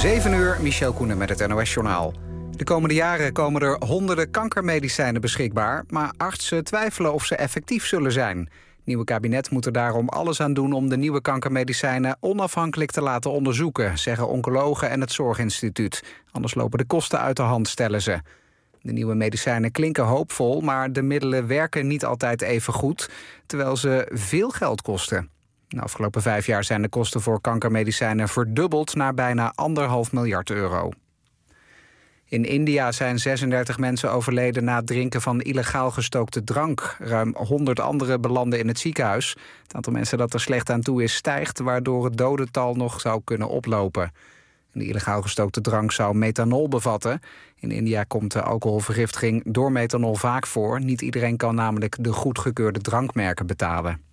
7 uur, Michel Koenen met het NOS-journaal. De komende jaren komen er honderden kankermedicijnen beschikbaar, maar artsen twijfelen of ze effectief zullen zijn. Het nieuwe kabinet moet er daarom alles aan doen om de nieuwe kankermedicijnen onafhankelijk te laten onderzoeken, zeggen oncologen en het Zorginstituut. Anders lopen de kosten uit de hand, stellen ze. De nieuwe medicijnen klinken hoopvol, maar de middelen werken niet altijd even goed, terwijl ze veel geld kosten. De afgelopen 5 jaar zijn de kosten voor kankermedicijnen verdubbeld naar bijna 1,5 miljard euro. In India zijn 36 mensen overleden na het drinken van illegaal gestookte drank. Ruim 100 anderen belanden in het ziekenhuis. Het aantal mensen dat er slecht aan toe is stijgt, waardoor het dodental nog zou kunnen oplopen. De illegaal gestookte drank zou methanol bevatten. In India komt de alcoholvergiftiging door methanol vaak voor. Niet iedereen kan namelijk de goedgekeurde drankmerken betalen.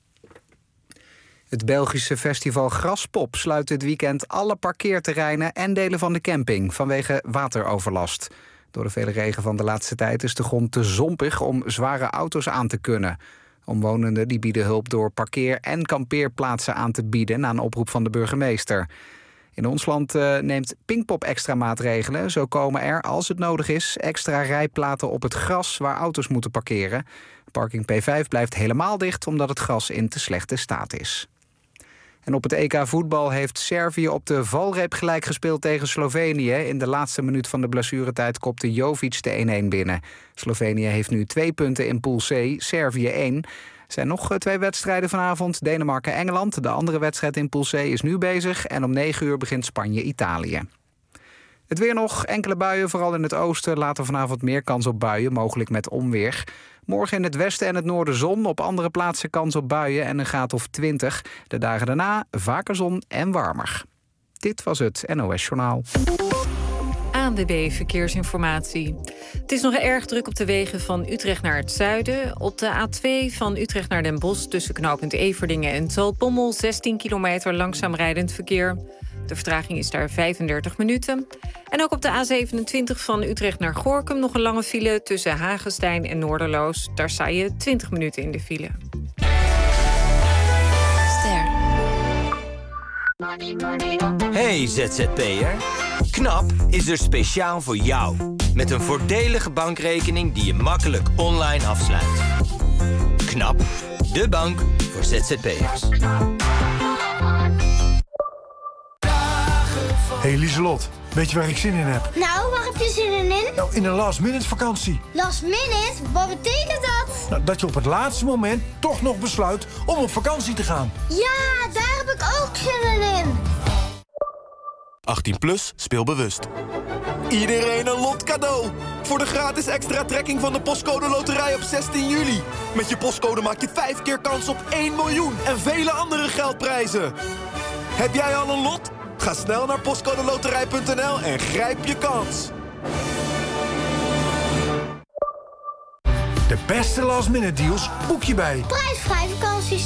Het Belgische festival Graspop sluit dit weekend alle parkeerterreinen en delen van de camping vanwege wateroverlast. Door de vele regen van de laatste tijd is de grond te zompig om zware auto's aan te kunnen. Omwonenden die bieden hulp door parkeer- en kampeerplaatsen aan te bieden na een oproep van de burgemeester. In ons land neemt Pinkpop extra maatregelen. Zo komen er, als het nodig is, extra rijplaten op het gras waar auto's moeten parkeren. Parking P5 blijft helemaal dicht omdat het gras in te slechte staat is. En op het EK voetbal heeft Servië op de valreep gelijk gespeeld tegen Slovenië. In de laatste minuut van de blessuretijd kopte Jovic de 1-1 binnen. Slovenië heeft nu 2 punten in Pool C, Servië 1. Er zijn nog 2 wedstrijden vanavond, Denemarken-Engeland. De andere wedstrijd in Pool C is nu bezig en om 9 uur begint Spanje-Italië. Het weer nog, enkele buien, vooral in het oosten. Later vanavond meer kans op buien, mogelijk met onweer. Morgen in het westen en het noorden zon. Op andere plaatsen kans op buien en een graad of 20. De dagen daarna vaker zon en warmer. Dit was het NOS Journaal. ANWB Verkeersinformatie. Het is nog erg druk op de wegen van Utrecht naar het zuiden. Op de A2 van Utrecht naar Den Bosch tussen knooppunt Everdingen en Zaltbommel 16 kilometer langzaam rijdend verkeer. De vertraging is daar 35 minuten. En ook op de A27 van Utrecht naar Gorinchem nog een lange file tussen Hagestein en Noorderloos. Daar sta je 20 minuten in de file. Ster. Hey ZZP'er. KNAP is er speciaal voor jou. Met een voordelige bankrekening die je makkelijk online afsluit. KNAP, de bank voor ZZP'ers. Hey Lieselot, weet je waar ik zin in heb? Nou, waar heb je zin in? Nou, in een last-minute vakantie. Last minute? Wat betekent dat? Nou, dat je op het laatste moment toch nog besluit om op vakantie te gaan. Ja, daar heb ik ook zin in. 18 plus, speel bewust. Iedereen een lot cadeau. Voor de gratis extra trekking van de Postcode Loterij op 16 juli. Met je postcode maak je 5 keer kans op 1 miljoen en vele andere geldprijzen. Heb jij al een lot? Ga snel naar postcodeloterij.nl en grijp je kans. De beste last-minute deals boek je bij Prijsvrij vakanties.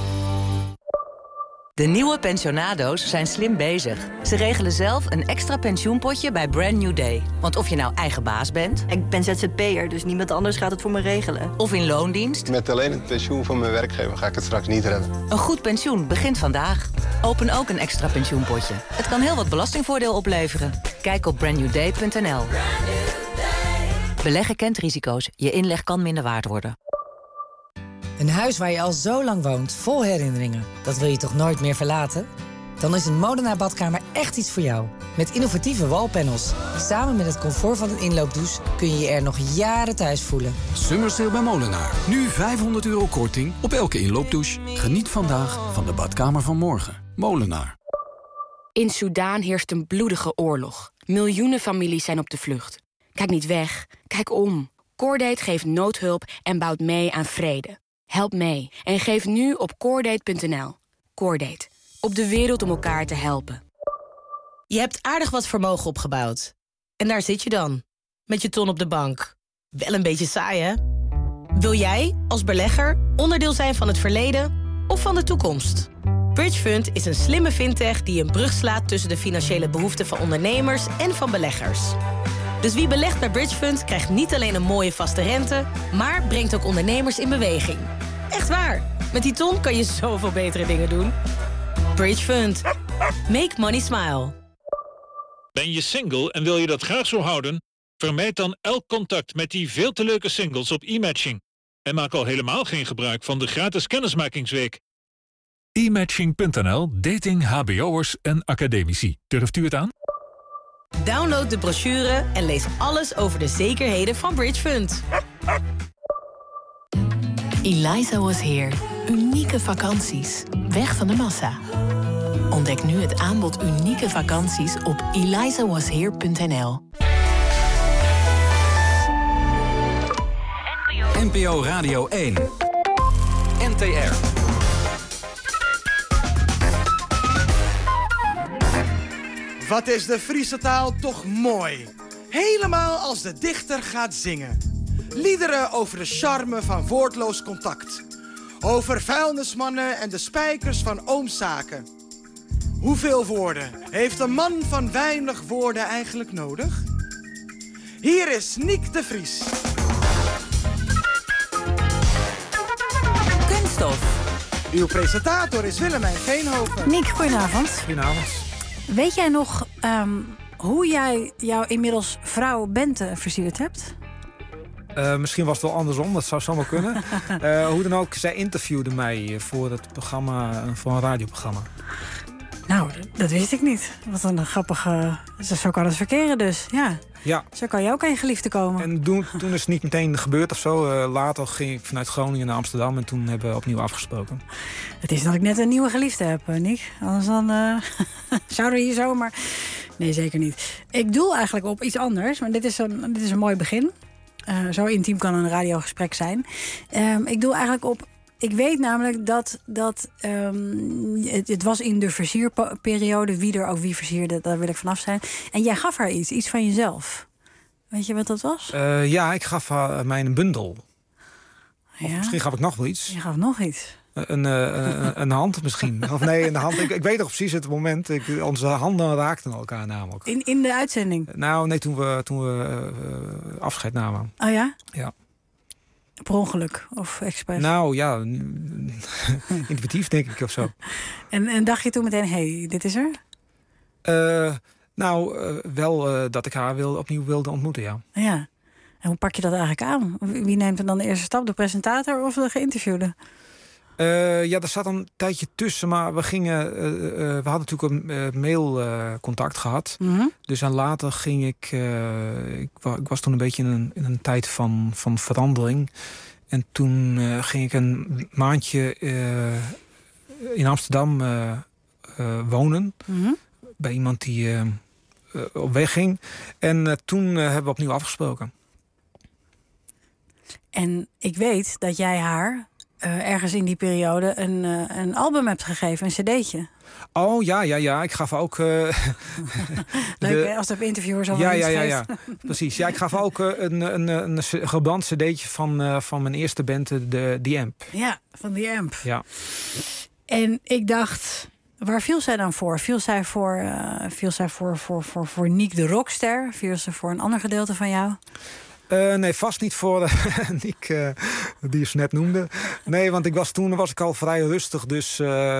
De nieuwe pensionado's zijn slim bezig. Ze regelen zelf een extra pensioenpotje bij Brand New Day. Want of je nou eigen baas bent... Ik ben ZZP'er, dus niemand anders gaat het voor me regelen. Of in loondienst... Met alleen het pensioen van mijn werkgever ga ik het straks niet redden. Een goed pensioen begint vandaag. Open ook een extra pensioenpotje. Het kan heel wat belastingvoordeel opleveren. Kijk op brandnewday.nl. Beleggen kent risico's. Je inleg kan minder waard worden. Een huis waar je al zo lang woont, vol herinneringen. Dat wil je toch nooit meer verlaten? Dan is een Molenaar badkamer echt iets voor jou. Met innovatieve wallpanels. Samen met het comfort van een inloopdouche kun je je er nog jaren thuis voelen. Summer Sale bij Molenaar. Nu €500 korting op elke inloopdouche. Geniet vandaag van de badkamer van morgen. Molenaar. In Soedan heerst een bloedige oorlog. Miljoenen families zijn op de vlucht. Kijk niet weg, kijk om. Cordate geeft noodhulp en bouwt mee aan vrede. Help mee en geef nu op Cordate.nl. Cordate. Op de wereld om elkaar te helpen. Je hebt aardig wat vermogen opgebouwd. En daar zit je dan, met je ton op de bank. Wel een beetje saai, hè? Wil jij, als belegger, onderdeel zijn van het verleden of van de toekomst? Bridgefund is een slimme fintech die een brug slaat tussen de financiële behoeften van ondernemers en van beleggers. Dus wie belegt bij Bridgefund krijgt niet alleen een mooie vaste rente, maar brengt ook ondernemers in beweging. Echt waar, met die ton kan je zoveel betere dingen doen. Bridgefund. Make money smile. Ben je single en wil je dat graag zo houden? Vermijd dan elk contact met die veel te leuke singles op e-matching. En maak al helemaal geen gebruik van de gratis kennismakingsweek. E-matching.nl, dating hbo'ers en academici. Durft u het aan? Download de brochure en lees alles over de zekerheden van Bridge Fund. Eliza Was Here. Unieke vakanties. Weg van de massa. Ontdek nu het aanbod unieke vakanties op elizawasheer.nl. NPO Radio 1. NTR. Wat is de Friese taal toch mooi. Helemaal als de dichter gaat zingen. Liederen over de charme van woordloos contact. Over vuilnismannen en de spijkers van oomzaken. Hoeveel woorden heeft een man van weinig woorden eigenlijk nodig? Hier is Niek de Vries. Kunststof. Uw presentator is Willemijn Veenhoven. Niek, goedenavond. Goedenavond. Weet jij nog hoe jij jouw inmiddels vrouw Bente versierd hebt? Misschien was het wel andersom, dat zou zomaar kunnen. Hoe dan ook, zij interviewde mij voor het programma, voor een radioprogramma. Nou, dat wist ik niet. Wat een grappige... Zo kan het verkeren dus, ja. Ja. Zo kan je ook aan je geliefde komen. En toen is het niet meteen gebeurd of zo. Later ging ik vanuit Groningen naar Amsterdam en toen hebben we opnieuw afgesproken. Het is dat ik net een nieuwe geliefde heb, Niek. Anders dan zouden we hier zo, maar... Nee, zeker niet. Ik doel eigenlijk op iets anders, maar dit is een mooi begin. Zo intiem kan een radiogesprek zijn. Ik doel eigenlijk op... Ik weet namelijk dat het was in de versierperiode. Wie er ook wie versierde, daar wil ik vanaf zijn. En jij gaf haar iets van jezelf. Weet je wat dat was? Ja, ik gaf haar mij een bundel. Of misschien gaf ik nog wel iets. Je gaf nog iets. Een hand misschien. Of nee, een hand. Ik weet nog precies het moment. Onze handen raakten elkaar namelijk. In de uitzending? Nou, nee, toen we afscheid namen. Oh ja? Ja. Per ongeluk of expres? Nou ja, intuïtief denk ik of zo. En dacht je toen meteen, hey, dit is er? Wel dat ik haar opnieuw wilde ontmoeten, ja. Ja. En hoe pak je dat eigenlijk aan? Wie neemt er dan de eerste stap? De presentator of de geïnterviewde? Ja, er zat een tijdje tussen, maar we hadden natuurlijk een mailcontact gehad. Mm-hmm. Dus en later ging ik was toen een beetje in een tijd van verandering. En toen ging ik een maandje in Amsterdam wonen. Mm-hmm. Bij iemand die op weg ging. En toen hebben we opnieuw afgesproken. En ik weet dat jij haar... ergens in die periode een album hebt gegeven, een cd'tje. Oh, ja. Ik gaf ook... Leuk, als er interviewers over ja. Precies. Ja, ik gaf ook een gebrand cd'tje van mijn eerste band, The Amp. Ja, van The Amp. Ja. En ik dacht... Waar viel zij dan voor? Viel zij voor Niek de Rockster? Viel ze voor een ander gedeelte van jou? Nee, vast niet voor Niek, die je ze net noemde. Nee, want toen was ik al vrij rustig. Dus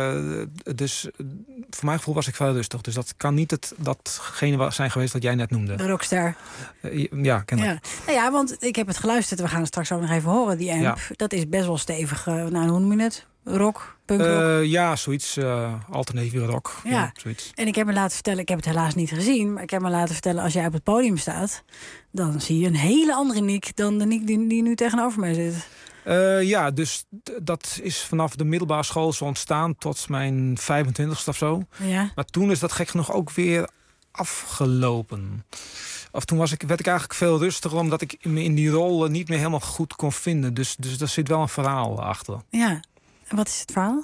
voor mijn gevoel was ik vrij rustig. Dus dat kan niet datgene zijn geweest wat jij net noemde. De Rockster. Ja, kennelijk. Ja. Nou ja, want ik heb het geluisterd. We gaan het straks ook nog even horen, die amp. Ja. Dat is best wel stevig. Hoe noem je het? Rock? Punkrock? Ja, zoiets. Alternatieve rock. Ja. Zoiets. En ik heb me laten vertellen, ik heb het helaas niet gezien... maar ik heb me laten vertellen, als jij op het podium staat... dan zie je een hele andere Niek dan de Niek die nu tegenover mij zit. Ja, dus dat is vanaf de middelbare school zo ontstaan... tot mijn 25ste of zo. Ja. Maar toen is dat gek genoeg ook weer afgelopen. Of toen werd ik eigenlijk veel rustiger... omdat ik me in die rol niet meer helemaal goed kon vinden. Dus daar zit wel een verhaal achter. Ja. En wat is het verhaal?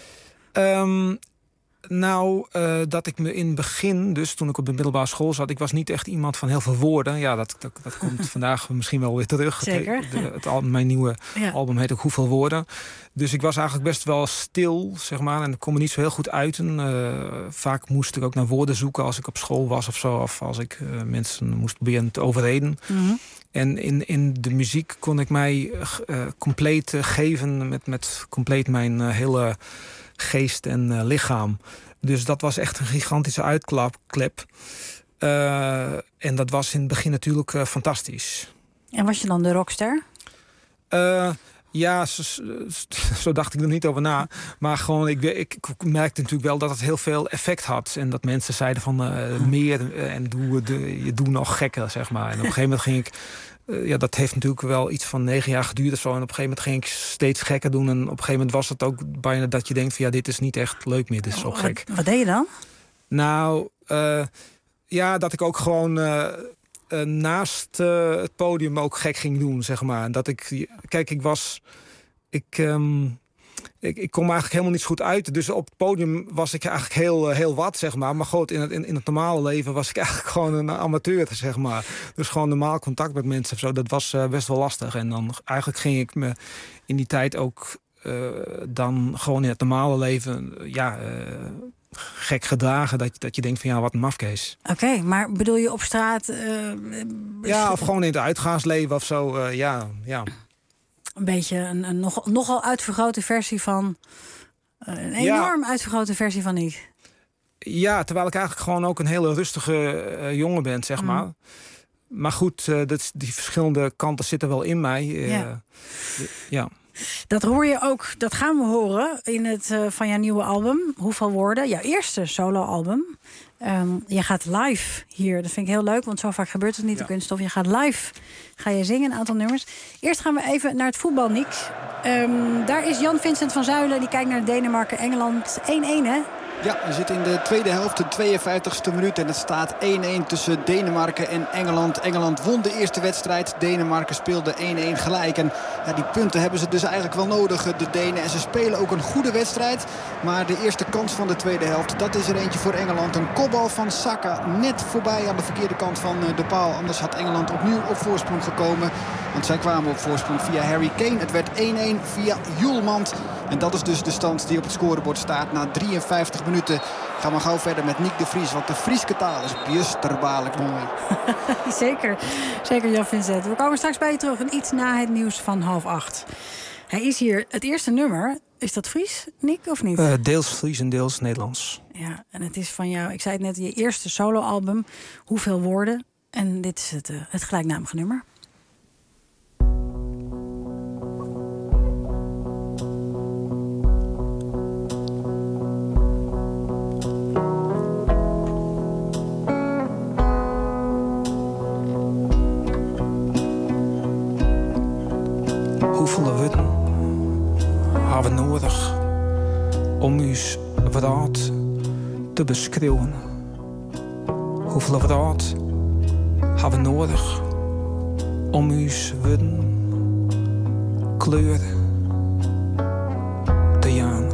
Dat ik me in het begin, dus toen ik op de middelbare school zat... ik was niet echt iemand van heel veel woorden. Ja, dat komt vandaag misschien wel weer terug. Zeker. Mijn nieuwe album heet ook Hoeveel Woorden. Dus ik was eigenlijk best wel stil, zeg maar. En ik kon me niet zo heel goed uiten. Vaak moest ik ook naar woorden zoeken als ik op school was of zo. Of als ik mensen moest proberen te overreden. Mm-hmm. En in de muziek kon ik mij compleet geven met compleet mijn hele geest en lichaam. Dus dat was echt een gigantische uitklep. En dat was in het begin natuurlijk fantastisch. En was je dan de rockster? Ja, zo dacht ik er niet over na. Maar gewoon, ik merkte natuurlijk wel dat het heel veel effect had. En dat mensen zeiden van meer en je doet nog gekker, zeg maar. En op een gegeven moment ging ik... dat heeft natuurlijk wel iets van 9 jaar geduurd of zo. En op een gegeven moment ging ik steeds gekker doen. En op een gegeven moment was het ook bijna dat je denkt van... dit is niet echt leuk meer, dit is zo gek. Wat deed je dan? Nou, dat ik ook gewoon... naast het podium ook gek ging doen, zeg maar. Dat ik kom eigenlijk helemaal niet zo goed uit. Dus op het podium was ik eigenlijk heel wat, zeg maar. Maar goed, in het normale leven was ik eigenlijk gewoon een amateur, zeg maar. Dus gewoon normaal contact met mensen of zo, dat was best wel lastig. En dan eigenlijk ging ik me in die tijd ook dan gewoon in het normale leven... gek gedragen, dat je denkt van wat een mafkees. Oké, maar bedoel je op straat... of gewoon in het uitgaansleven of zo, ja. Een beetje een nogal uitvergrote versie van... Een enorm uitvergrote versie van ik. Ja, terwijl ik eigenlijk gewoon ook een hele rustige jongen ben, zeg maar. Maar goed, die verschillende kanten zitten wel in mij. Ja. Dat hoor je ook, dat gaan we horen in het van jouw nieuwe album. Hoeveel woorden? Jouw eerste soloalbum. Je gaat live hier. Dat vind ik heel leuk, want zo vaak gebeurt het niet in Kunststof. Je gaat live, ga je zingen, een aantal nummers. Eerst gaan we even naar het voetbal, Nick. Daar is Jan Vincent van Zuilen, die kijkt naar Denemarken-Engeland. 1-1, hè? Ja, we zitten in de tweede helft, de 52e minuut. En het staat 1-1 tussen Denemarken en Engeland. Engeland won de eerste wedstrijd. Denemarken speelde 1-1 gelijk. En die punten hebben ze dus eigenlijk wel nodig, de Denen. En ze spelen ook een goede wedstrijd. Maar de eerste kans van de tweede helft, dat is er eentje voor Engeland. Een kopbal van Saka, net voorbij aan de verkeerde kant van de paal. Anders had Engeland opnieuw op voorsprong gekomen. Want zij kwamen op voorsprong via Harry Kane. Het werd 1-1 via Hjulmand. En dat is dus de stand die op het scorebord staat na 53 minuten. Gaan we gauw verder met Nick de Vries. Want de Frieske taal is bjusterbaarlijk mooi. Zeker Jan Vincent. We komen straks bij je terug. En iets na het nieuws van 7:30. Hij is hier. Het eerste nummer. Is dat Fries, Nick, of niet? Deels Fries en deels Nederlands. Ja, en het is van jou, ik zei het net, je eerste soloalbum. Hoeveel woorden? En dit is het gelijknamige nummer. Hoeveel woorden hebben we nodig om uw wraad te beschrijven? Hoeveel wraad hebben we nodig om uw woorden kleur te gaan?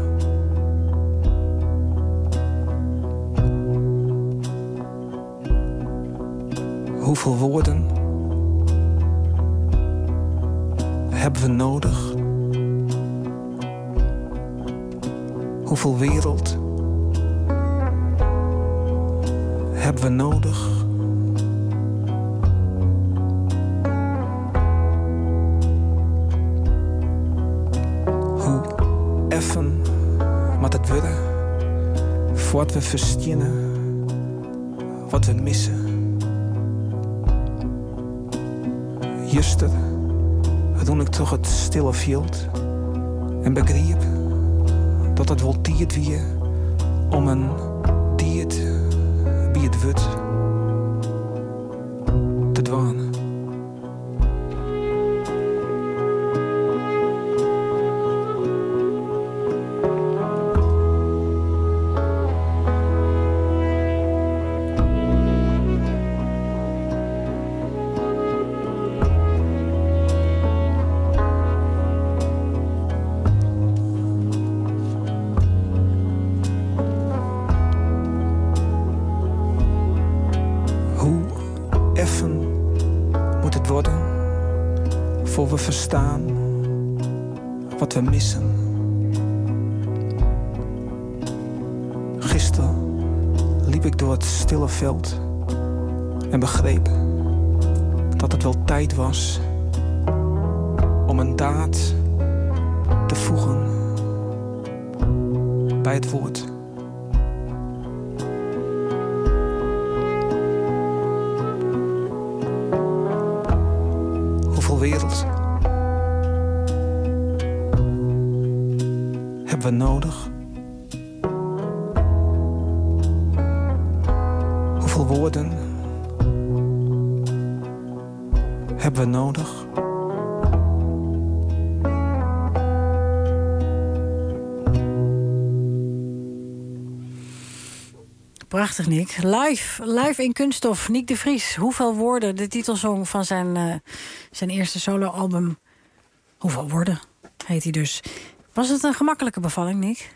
Hoeveel woorden hebben we nodig? Hoeveel wereld hebben we nodig? Hoe effen moet het worden voordat we verstehen wat we missen? Juster toen ik toch het stille veld en begreep dat het wel tijd weer om een diet wie het wordt te dwaan. We verstaan wat we missen. Gisteren liep ik door het stille veld en begreep dat het wel tijd was om een daad te voegen bij het woord. Hoeveel wereld hebben we nodig? Hoeveel woorden hebben we nodig? Prachtig, Nick. Live in Kunststof. Nick de Vries. Hoeveel woorden? De titelsong van zijn eerste soloalbum. Hoeveel woorden heet hij dus. Was het een gemakkelijke bevalling, Nick?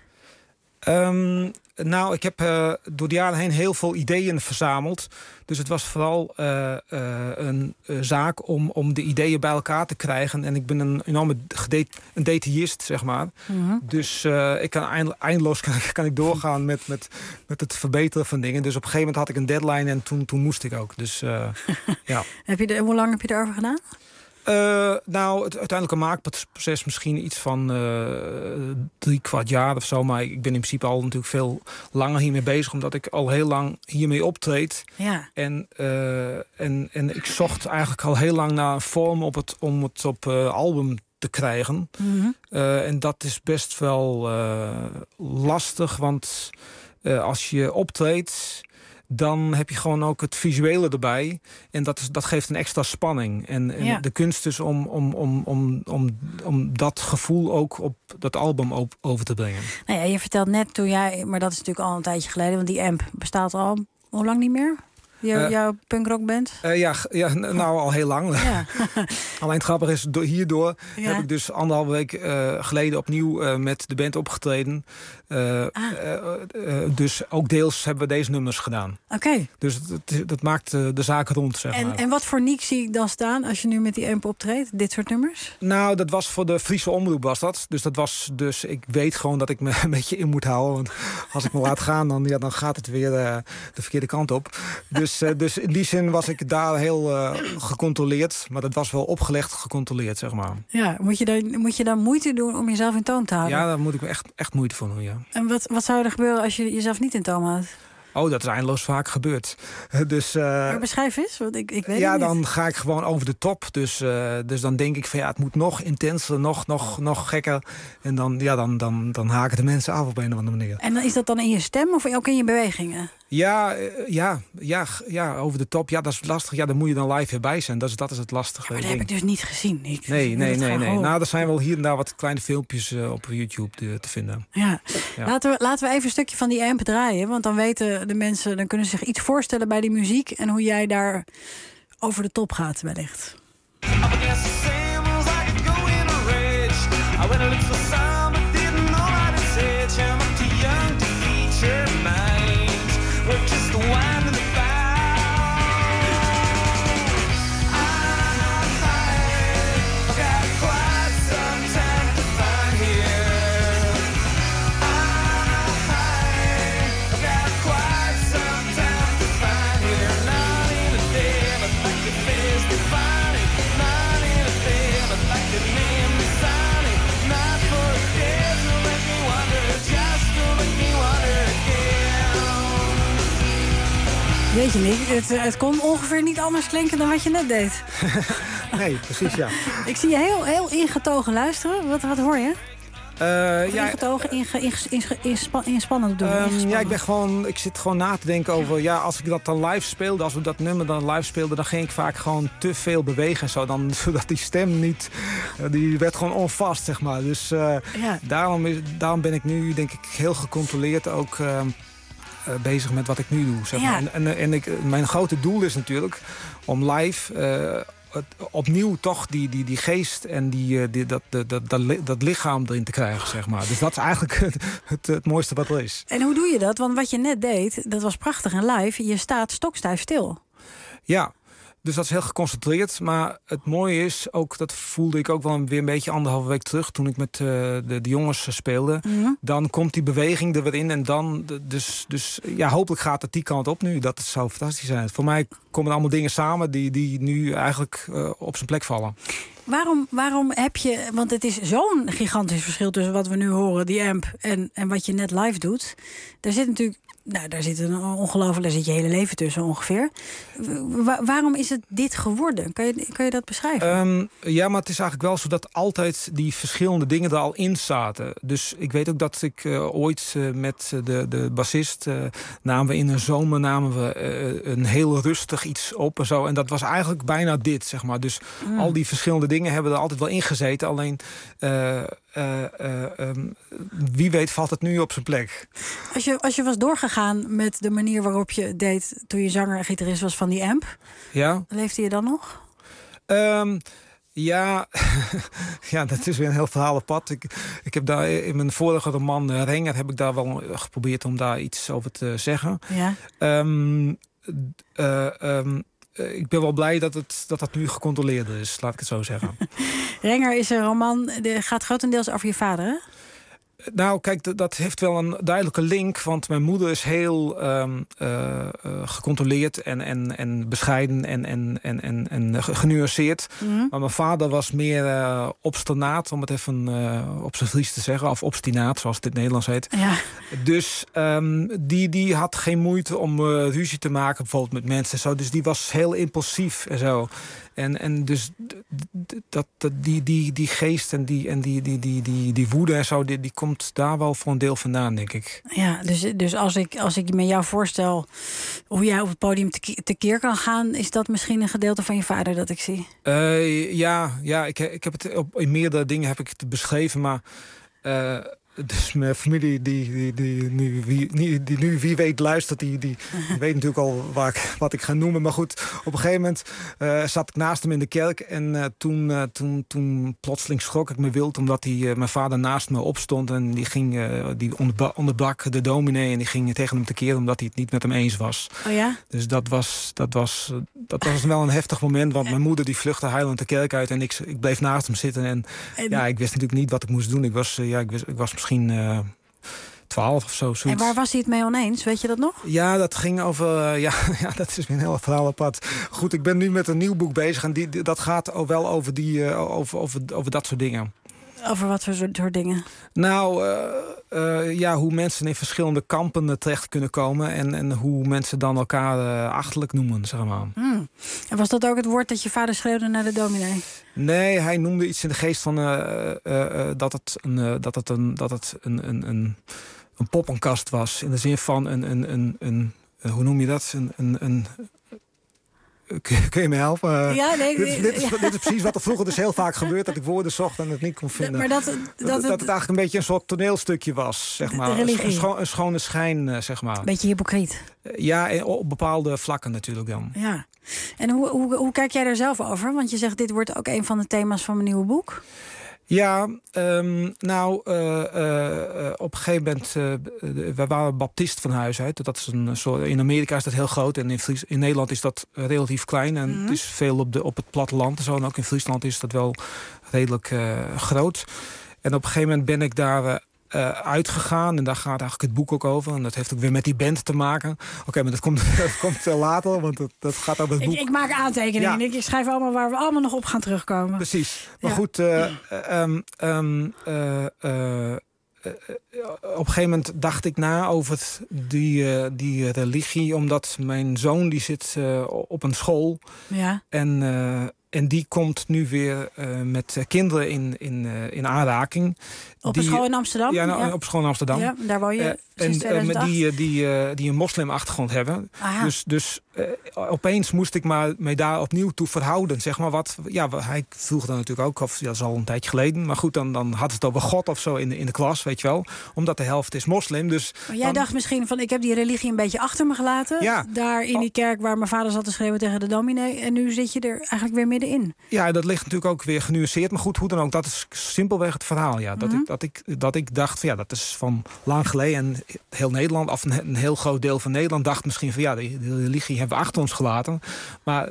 Nou, ik heb door de jaren heen heel veel ideeën verzameld. Dus het was vooral een zaak om de ideeën bij elkaar te krijgen. En ik ben een enorme detailist, zeg maar. Mm-hmm. Dus ik kan eindeloos kan ik doorgaan met het verbeteren van dingen. Dus op een gegeven moment had ik een deadline en toen moest ik ook. Dus ja. Hoe lang heb je erover gedaan? Nou, het uiteindelijke maakproces misschien iets van 3/4 jaar of zo. Maar ik ben in principe al natuurlijk veel langer hiermee bezig. Omdat ik al heel lang hiermee optreed. Ja. En ik zocht eigenlijk al heel lang naar een vorm om het op album te krijgen. Mm-hmm. En dat is best wel lastig. Want als je optreedt, dan heb je gewoon ook het visuele erbij. En dat geeft een extra spanning. En ja. De kunst is om dat gevoel ook op dat album over te brengen. Nou ja, je vertelt net toen jij, maar dat is natuurlijk al een tijdje geleden, want die amp bestaat al hoe lang niet meer? Jouw punkrockband? Ja, nou al heel lang. Ja. Alleen het grappige is, hierdoor heb ik dus 1,5 week geleden opnieuw met de band opgetreden. Dus ook deels hebben we deze nummers gedaan. Oké. Dus dat maakt de zaak rond, zeg maar. En wat voor Nick zie ik dan staan als je nu met die amp optreedt? Dit soort nummers? Nou, dat was voor de Friese Omroep was dat. Dus ik weet gewoon dat ik me een beetje in moet houden. Want als ik me laat gaan, dan gaat het weer de verkeerde kant op. Dus in die zin was ik daar heel gecontroleerd. Maar dat was wel opgelegd gecontroleerd, zeg maar. Ja, moet je dan moeite doen om jezelf in toon te houden? Ja, daar moet ik me echt moeite voor doen, ja. En wat zou er gebeuren als je jezelf niet in toon houdt? Oh, dat is eindeloos vaak gebeurd. Dus, maar beschrijf eens, want ik weet het ja, niet. Dan ga ik gewoon over de top. Dus dan denk ik van het moet nog intenser, nog gekker. En dan haken de mensen af op een of andere manier. En is dat dan in je stem of ook in je bewegingen? Ja, over de top. Ja, dat is lastig. Ja, daar moet je dan live weer bij zijn. Dat is het lastige. Ja, maar dat heb ik dus niet gezien. Nee. Nou, er zijn wel hier en daar wat kleine filmpjes op YouTube te vinden. Ja. Laten we even een stukje van die amp draaien. Want dan weten de mensen, dan kunnen ze zich iets voorstellen bij die muziek en hoe jij daar over de top gaat wellicht. Weet je niet, het kon ongeveer niet anders klinken dan wat je net deed. Nee, precies, ja. Ik zie je heel ingetogen luisteren. Wat hoor je? Ingetogen, inspannend doen. Ik zit gewoon na te denken over, als ik dat dan live speelde, als we dat nummer dan live speelden, dan ging ik vaak gewoon te veel bewegen en zo. Zodat die stem niet, die werd gewoon onvast, zeg maar. Dus daarom ben ik nu, denk ik, heel gecontroleerd ook bezig met wat ik nu doe, zeg maar. En mijn grote doel is natuurlijk om live opnieuw toch die geest en dat lichaam erin te krijgen, zeg maar. Dus dat is eigenlijk het mooiste wat er is. En hoe doe je dat? Want wat je net deed, dat was prachtig en live. Je staat stokstijf stil. Ja, dus dat is heel geconcentreerd. Maar het mooie is, ook dat voelde ik ook wel weer een beetje 1,5 week terug, toen ik met de jongens speelde. Mm-hmm. Dan komt die beweging er weer in en dan, dus hopelijk gaat het die kant op nu. Dat zou fantastisch zijn. Voor mij komen allemaal dingen samen die nu eigenlijk op zijn plek vallen. Waarom heb je, want het is zo'n gigantisch verschil tussen wat we nu horen, die amp, en wat je net live doet. Er zit natuurlijk Nou, daar zit je hele leven tussen ongeveer. Waarom is het dit geworden? Kan je dat beschrijven? Ja, maar het is eigenlijk wel zo dat altijd die verschillende dingen er al in zaten. Dus ik weet ook dat ik ooit met de bassist namen we in een zomer een heel rustig iets op en zo. En dat was eigenlijk bijna dit, zeg maar. Dus al die verschillende dingen hebben er altijd wel in gezeten. Alleen wie weet valt het nu op zijn plek. Als je was doorgegaan met de manier waarop je het deed toen je zanger en gitarist was van die amp, leefde je dan nog? Ja, ja, dat is weer een heel verhalenpad. Ik heb daar in mijn vorige roman Renger heb ik daar wel geprobeerd om daar iets over te zeggen. Ja. Ik ben wel blij dat nu gecontroleerd is, laat ik het zo zeggen. Renger is een roman, gaat grotendeels over je vader, hè? Nou, kijk, dat heeft wel een duidelijke link. Want mijn moeder is heel gecontroleerd en bescheiden en genuanceerd. Mm-hmm. Maar mijn vader was meer obstinaat, om het even op zijn Fries te zeggen. Of obstinaat, zoals het in het Nederlands heet. Ja. Dus die had geen moeite om ruzie te maken, bijvoorbeeld met mensen en zo. Dus die was heel impulsief en zo. En dus die geest en die woede en zo, die komt daar wel voor een deel vandaan, denk ik. Ja, dus als ik me jou voorstel hoe jij op het podium tekeer kan gaan, is dat misschien een gedeelte van je vader dat ik zie? Ja, ik heb het in meerdere dingen heb ik het beschreven, maar dus mijn familie die nu wie weet luistert, die weet natuurlijk al wat ik ga noemen. Maar goed, op een gegeven moment zat ik naast hem in de kerk. En toen plotseling schrok ik me wild, omdat mijn vader naast me opstond. En die onderbrak de dominee en die ging tegen hem tekeer, omdat hij het niet met hem eens was. Oh ja? Dus dat was wel een heftig moment. Want mijn moeder die vluchtte huilend de kerk uit. En ik bleef naast hem zitten. En ja, ik wist natuurlijk niet wat ik moest doen. Ik was misschien 12 of zo. Zoiets. En waar was hij het mee oneens? Weet je dat nog? Ja, dat ging over... Ja, dat is weer een heel verhaal apart. Goed, ik ben nu met een nieuw boek bezig. En dat gaat wel over over dat soort dingen. Over wat voor soort dingen? Nou, hoe mensen in verschillende kampen terecht kunnen komen. En hoe mensen dan elkaar achterlijk noemen, zeg maar. En was dat ook het woord dat je vader schreeuwde naar de dominee? Nee, hij noemde iets in de geest van dat het een poppenkast was. In de zin van hoe noem je dat? Kun je me helpen? Ja, nee, dit is precies wat er vroeger dus heel vaak gebeurt. Dat ik woorden zocht en het niet kon vinden. Maar dat het eigenlijk een beetje een soort toneelstukje was, zeg maar. Een schone schijn, zeg maar. Beetje hypocriet. Ja, op bepaalde vlakken natuurlijk dan. Ja. En hoe kijk jij daar zelf over? Want je zegt, dit wordt ook een van de thema's van mijn nieuwe boek. Ja, op een gegeven moment, we waren baptist van huis uit. Dat is een soort, in Amerika is dat heel groot en in Nederland is dat relatief klein. En het is veel op het platteland en zo. En ook in Friesland is dat wel redelijk groot. En op een gegeven moment ben ik daar uitgegaan. En daar gaat eigenlijk het boek ook over. En dat heeft ook weer met die band te maken. Oké, maar dat komt later, want dat gaat over het boek. Ik maak aantekeningen. Ja. Ik schrijf allemaal waar we allemaal nog op gaan terugkomen. Precies. Maar goed, op een gegeven moment dacht ik na over die religie, omdat mijn zoon die zit op een school. Ja. En die komt nu weer met kinderen in aanraking. Op een school in Amsterdam? Ja, op school in Amsterdam. Ja, daar woon je sinds 2008. Die een moslimachtergrond hebben. Dus opeens moest ik mij daar opnieuw toe verhouden. Zeg maar hij vroeg dan natuurlijk ook, of dat is al een tijdje geleden. Maar goed, dan had het over God of zo in de klas, weet je wel. Omdat de helft is moslim. Dus maar jij dacht misschien van, ik heb die religie een beetje achter me gelaten. Ja. Daar in die kerk waar mijn vader zat te schreeuwen tegen de dominee. En nu zit je er eigenlijk weer middenin. Ja, dat ligt natuurlijk ook weer genuanceerd. Maar goed, hoe dan ook, dat is simpelweg het verhaal. Ja. Dat ik dacht, van, ja, dat is van lang geleden. En heel Nederland, of een heel groot deel van Nederland dacht misschien van, ja, de religie hebben we achter ons gelaten. Maar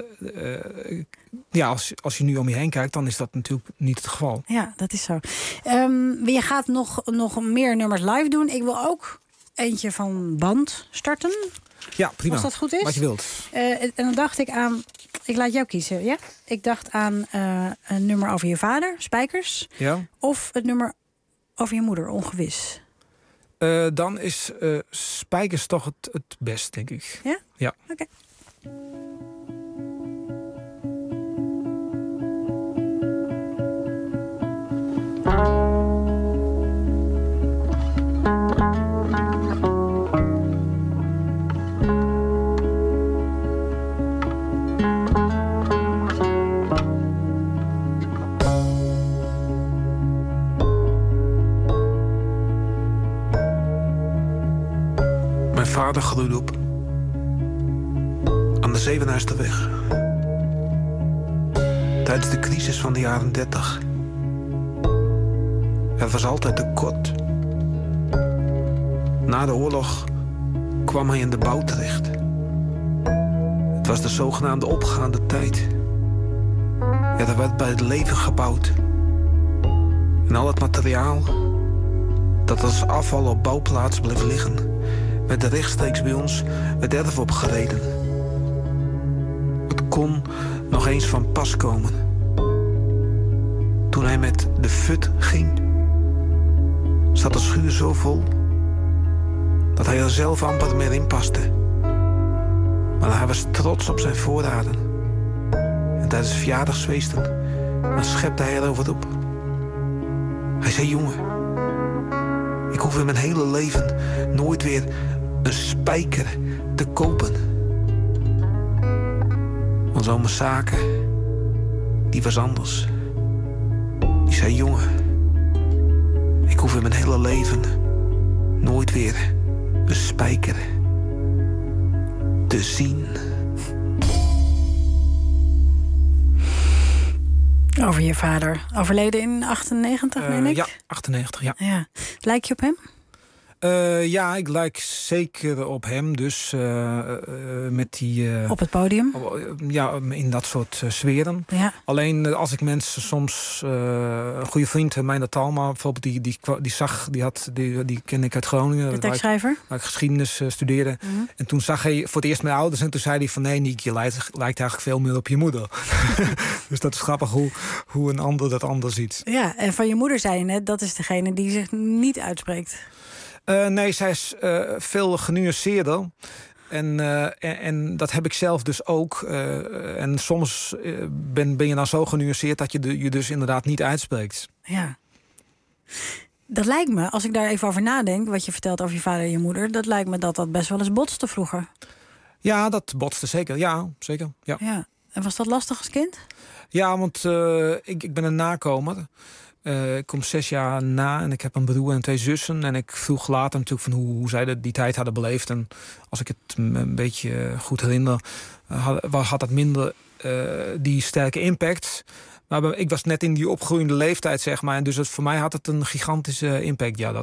als je nu om je heen kijkt, dan is dat natuurlijk niet het geval. Ja, dat is zo. Je gaat nog meer nummers live doen. Ik wil ook eentje van band starten. Ja, prima. Als dat goed is. Wat je wilt. En dan dacht ik aan, ik laat jou kiezen, ja? Ik dacht aan een nummer over je vader, Spijkers. Ja. Of het nummer over je moeder, Ongewis. Dan is spijkers toch het best, denk ik. Ja? Ja. Oké. Mijn vader groeide op aan de Zevenhuisterweg. Tijdens de crisis van de jaren 30. Het was altijd tekort. Na de oorlog kwam hij in de bouw terecht. Het was de zogenaamde opgaande tijd. Ja, er werd bij het leven gebouwd. En al het materiaal dat als afval op bouwplaats bleef liggen, werd rechtstreeks bij ons het erf opgereden. Het kon nog eens van pas komen. Toen hij met de fut ging, zat de schuur zo vol dat hij er zelf amper meer in paste. Maar hij was trots op zijn voorraden. En tijdens verjaardagsfeesten dan schepte hij erover op. Hij zei: jongen, ik hoef in mijn hele leven nooit weer een spijker te kopen. Want zo'n zaken, die was anders. Die zei: jongen, ik hoef in mijn hele leven nooit weer een spijker te zien. Over je vader. Overleden in 98, meen ik? Ja, 98, ja. Lijk je op hem? Ja, ik lijk zeker op hem. Dus met die... op het podium? Ja, in dat soort sferen. Ja. Alleen als ik mensen soms... een goede vriend, Meijner Talma, bijvoorbeeld, die ken ik uit Groningen. De tekstschrijver? Waar ik geschiedenis studeerde. Mm-hmm. En toen zag hij voor het eerst mijn ouders. En toen zei hij van: nee, Niek, je lijkt eigenlijk veel meer op je moeder. Dus dat is grappig hoe een ander dat anders ziet. Ja, en van je moeder zei je net, dat is degene die zich niet uitspreekt. Nee, zij is veel genuanceerder. En dat heb ik zelf dus ook. En soms ben je dan zo genuanceerd dat je dus inderdaad niet uitspreekt. Ja. Dat lijkt me, als ik daar even over nadenk, wat je vertelt over je vader en je moeder, dat lijkt me dat best wel eens botste vroeger. Ja, dat botste zeker. Ja, zeker. Ja. En was dat lastig als kind? Ja, want ik ben een nakomer. Ik kom 6 jaar na en ik heb een broer en 2 zussen. En ik vroeg later natuurlijk van hoe zij die tijd hadden beleefd. En als ik het een beetje goed herinner, had dat minder die sterke impact. Maar ik was net in die opgroeiende leeftijd, zeg maar. En dus voor mij had het een gigantische impact. Ja,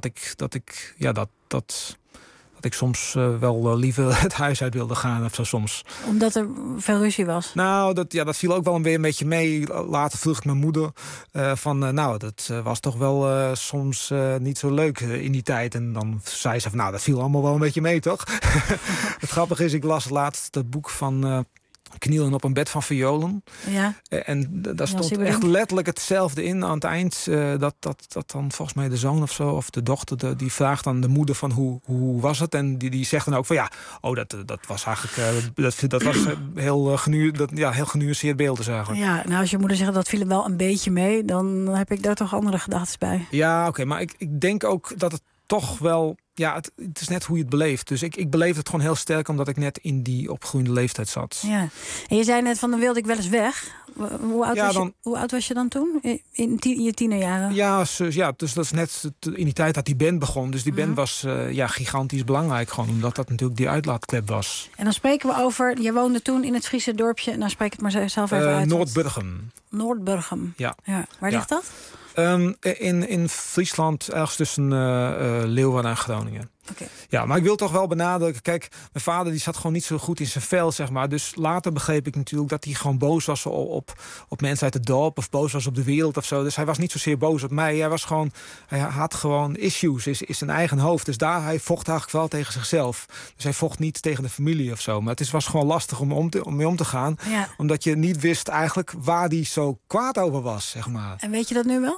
dat ik soms wel liever het huis uit wilde gaan of zo soms. Omdat er veel ruzie was? Nou, dat viel ook wel een beetje mee. Later vroeg ik mijn moeder dat was toch wel soms niet zo leuk in die tijd. En dan zei ze van, dat viel allemaal wel een beetje mee, toch? Het grappige is, ik las laatst het boek van Knielen op een bed van violen. Ja. En daar stond echt letterlijk hetzelfde in aan het eind. Dat dan volgens mij de zoon of zo, of de dochter, die vraagt aan de moeder van hoe was het? En die zegt dan ook van dat was eigenlijk dat was heel genuanceerd beeld dus eigenlijk. Ja, nou als je moeder zegt dat viel er wel een beetje mee, dan heb ik daar toch andere gedachten bij. Ja, oké, maar ik denk ook dat het toch wel... Ja, het is net hoe je het beleeft. Dus ik beleef het gewoon heel sterk, omdat ik net in die opgroeiende leeftijd zat. Ja. En je zei net van, dan wilde ik wel eens weg. Hoe oud was je dan toen? In je tienerjaren? Ja, dus dat is net in die tijd dat die band begon. Dus die band was gigantisch belangrijk. Gewoon omdat dat natuurlijk die uitlaatklep was. En dan spreken we over, je woonde toen in het Friese dorpje. Nou, spreek het maar zelf even uit. Noordburgum. Noordburgum. Ja. Waar ligt dat? In Friesland, ergens tussen Leeuwarden en Groningen. Okay. Ja, maar ik wil toch wel benadrukken. Kijk, mijn vader die zat gewoon niet zo goed in zijn vel, zeg maar. Dus later begreep ik natuurlijk dat hij gewoon boos was op mensen uit het dorp, of boos was op de wereld of zo. Dus hij was niet zozeer boos op mij. Hij had gewoon issues in zijn eigen hoofd. Dus hij vocht eigenlijk wel tegen zichzelf. Dus hij vocht niet tegen de familie of zo. Maar het was gewoon lastig om mee om te gaan. Ja. Omdat je niet wist eigenlijk waar hij zo kwaad over was, zeg maar. En weet je dat nu wel?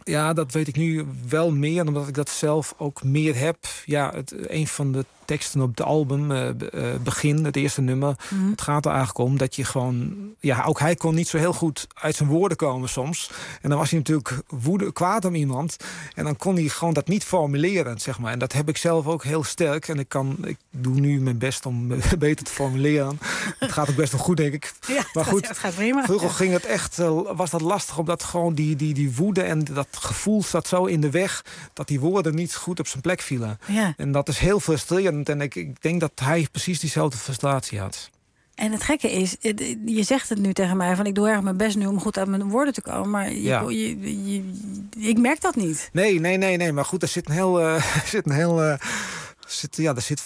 Ja, dat weet ik nu wel meer, omdat ik dat zelf ook meer heb. Ja, een van de teksten op het album, Begin, het eerste nummer. Het gaat er eigenlijk om dat je gewoon... Ja, ook hij kon niet zo heel goed uit zijn woorden komen soms. En dan was hij natuurlijk kwaad om iemand. En dan kon hij gewoon dat niet formuleren, zeg maar. En dat heb ik zelf ook heel sterk. En ik doe nu mijn best om beter te formuleren. Het gaat ook best wel goed, denk ik. Ja, maar goed, het gaat prima. vroeger ging het echt, was dat lastig, omdat gewoon die woede en dat gevoel zat zo in de weg dat die woorden niet goed op zijn plek vielen. Ja. En dat is heel frustrerend. En ik denk dat hij precies diezelfde frustratie had. En het gekke is, je zegt het nu tegen mij, van ik doe erg mijn best nu om goed uit mijn woorden te komen. Maar ik merk dat niet. Nee. Maar goed, er zit een heel... daar zit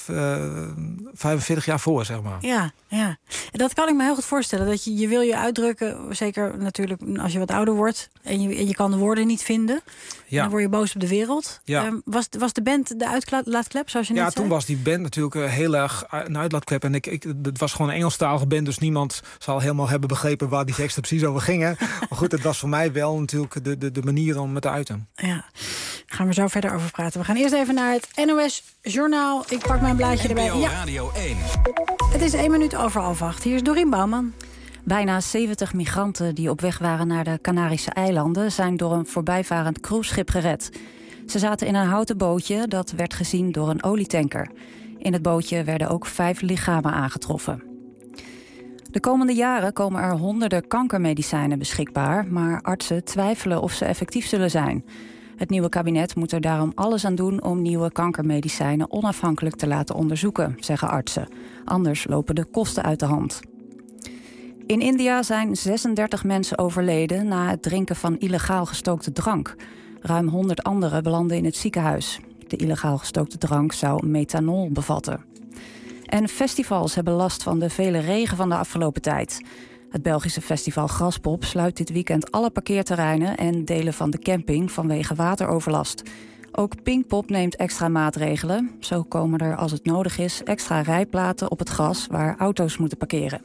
45 jaar voor, zeg maar. Ja. En dat kan ik me heel goed voorstellen. Dat je wil je uitdrukken, zeker natuurlijk als je wat ouder wordt. En je kan de woorden niet vinden. Ja. Dan word je boos op de wereld. Ja. Was de band de uitlaatklep, zoals je net zei? Ja, toen was die band natuurlijk heel erg een uitlaatklep. En het was gewoon een Engelstalige band. Dus niemand zal helemaal hebben begrepen waar die teksten precies over gingen. Maar goed, het was voor mij wel natuurlijk de manier om het te uiten. Ja, daar gaan we zo verder over praten. We gaan eerst even naar het NOS-journaal. Ik pak mijn blaadje erbij. Ja. Radio 1. Het is 1 minuut over 7:30. Hier is Dorien Bouwman. Bijna 70 migranten die op weg waren naar de Canarische eilanden zijn door een voorbijvarend cruiseschip gered. Ze zaten in een houten bootje dat werd gezien door een olietanker. In het bootje werden ook 5 lichamen aangetroffen. De komende jaren komen er honderden kankermedicijnen beschikbaar, maar artsen twijfelen of ze effectief zullen zijn. Het nieuwe kabinet moet er daarom alles aan doen om nieuwe kankermedicijnen onafhankelijk te laten onderzoeken, zeggen artsen. Anders lopen de kosten uit de hand. In India zijn 36 mensen overleden na het drinken van illegaal gestookte drank. Ruim 100 anderen belanden in het ziekenhuis. De illegaal gestookte drank zou methanol bevatten. En festivals hebben last van de vele regen van de afgelopen tijd. Het Belgische festival Graspop sluit dit weekend alle parkeerterreinen en delen van de camping vanwege wateroverlast. Ook Pinkpop neemt extra maatregelen. Zo komen er, als het nodig is, extra rijplaten op het gras waar auto's moeten parkeren.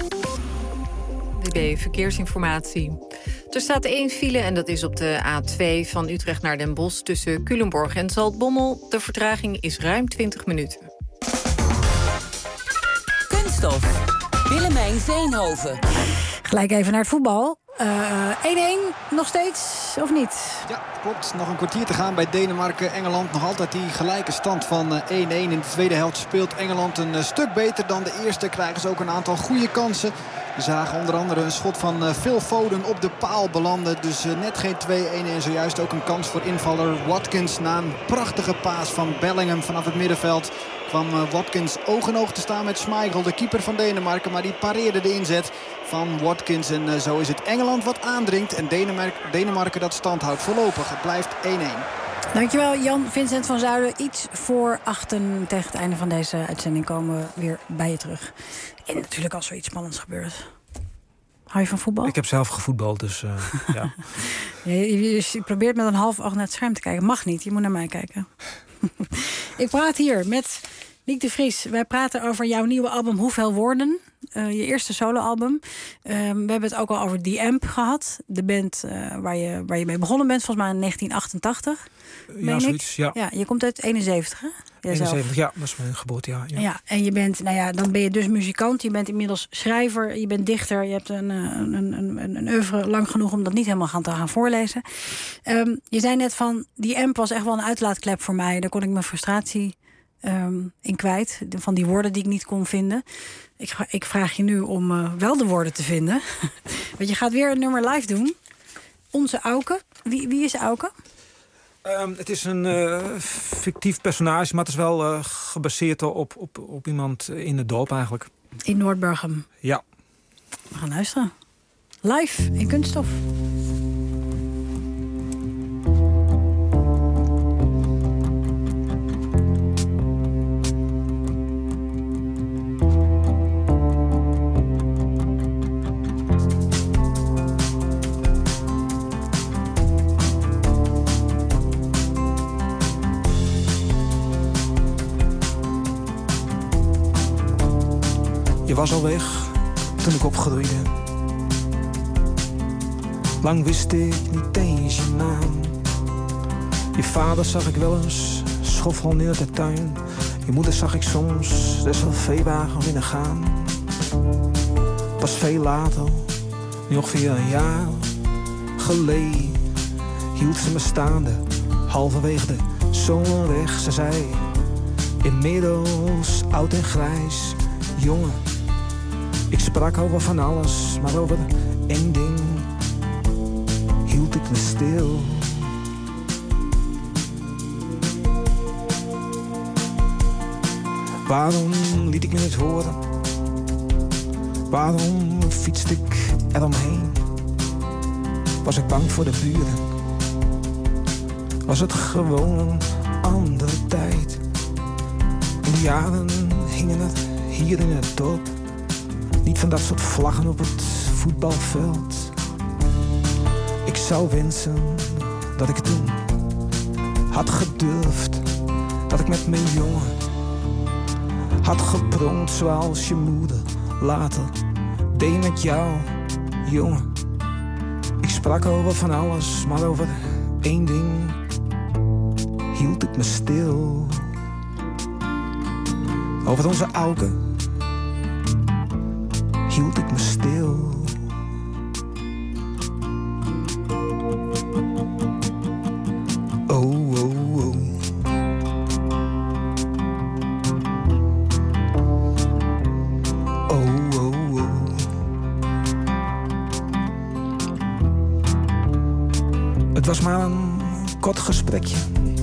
DB Verkeersinformatie. Er staat 1 file en dat is op de A2 van Utrecht naar Den Bosch tussen Culemborg en Zaltbommel. De vertraging is ruim 20 minuten. Kunststof. Willemijn Veenhoven. Gelijk even naar het voetbal. 1-1 nog steeds, of niet? Ja, klopt. Nog een kwartier te gaan bij Denemarken-Engeland. Nog altijd die gelijke stand van 1-1. In de tweede helft speelt Engeland een stuk beter dan de eerste. Krijgen ze ook een aantal goede kansen. We zagen onder andere een schot van Phil Foden op de paal belanden. Dus net geen 2-1 en zojuist ook een kans voor invaller Watkins. Na een prachtige paas van Bellingham vanaf het middenveld kwam Watkins oog in oog te staan met Schmeichel, de keeper van Denemarken. Maar die pareerde de inzet van Watkins. En zo is het Engeland wat aandringt. En Denemarken dat stand houdt voorlopig. Het blijft 1-1. Dankjewel Jan-Vincent van Zuiden. Iets voor 8 tegen het einde van deze uitzending komen we weer bij je terug. En natuurlijk als er iets spannends gebeurt. Hou je van voetbal? Ik heb zelf gevoetbald, dus ja. Je probeert met een half oog naar het scherm te kijken. Mag niet, je moet naar mij kijken. Ik praat hier met Niek de Vries. Wij praten over jouw nieuwe album Hoeveel Woorden. Je eerste soloalbum. We hebben het ook al over The Amp gehad. De band waar je mee begonnen bent, volgens mij in 1988. Ja, zoiets, ja. Ja, je komt uit 71, hè? 71, ja, dat is mijn geboortejaar. Ja, en je bent, dan ben je dus muzikant. Je bent inmiddels schrijver, je bent dichter. Je hebt een oeuvre lang genoeg om dat niet helemaal te gaan voorlezen. Je zei net van, die amp was echt wel een uitlaatklep voor mij. Daar kon ik mijn frustratie in kwijt. Van die woorden die ik niet kon vinden. Ik vraag je nu om wel de woorden te vinden. Want je gaat weer een nummer live doen. Onze Auke. Wie is Auke? Het is een fictief personage, maar het is wel gebaseerd op iemand in het dorp eigenlijk. In Noordburgum? Ja. We gaan luisteren. Live in Kunststof. Je was al weg toen ik opgroeide. Lang wist ik niet eens je naam. Je vader zag ik wel eens schoffelen in de tuin. Je moeder zag ik soms best wel veewagen winnen gaan. Pas veel later, nu ongeveer een jaar geleden, hield ze me staande, halverwege de zomerweg. Ze zei, inmiddels oud en grijs, jongen. Ik sprak over van alles, maar over één ding hield ik me stil. Waarom liet ik me niet horen? Waarom fietste ik eromheen? Was ik bang voor de buren? Was het gewoon een andere tijd? In die jaren hingen het hier in het dorp niet van dat soort vlaggen op het voetbalveld. Ik zou wensen dat ik toen had gedurfd, dat ik met mijn jongen had gepronkt zoals je moeder later deed met jou, jongen. Ik sprak over van alles, maar over één ding hield ik me stil. Over onze Auke hield ik me stil. Oh, oh, oh. Oh, oh, oh. Het was maar een kort gesprekje.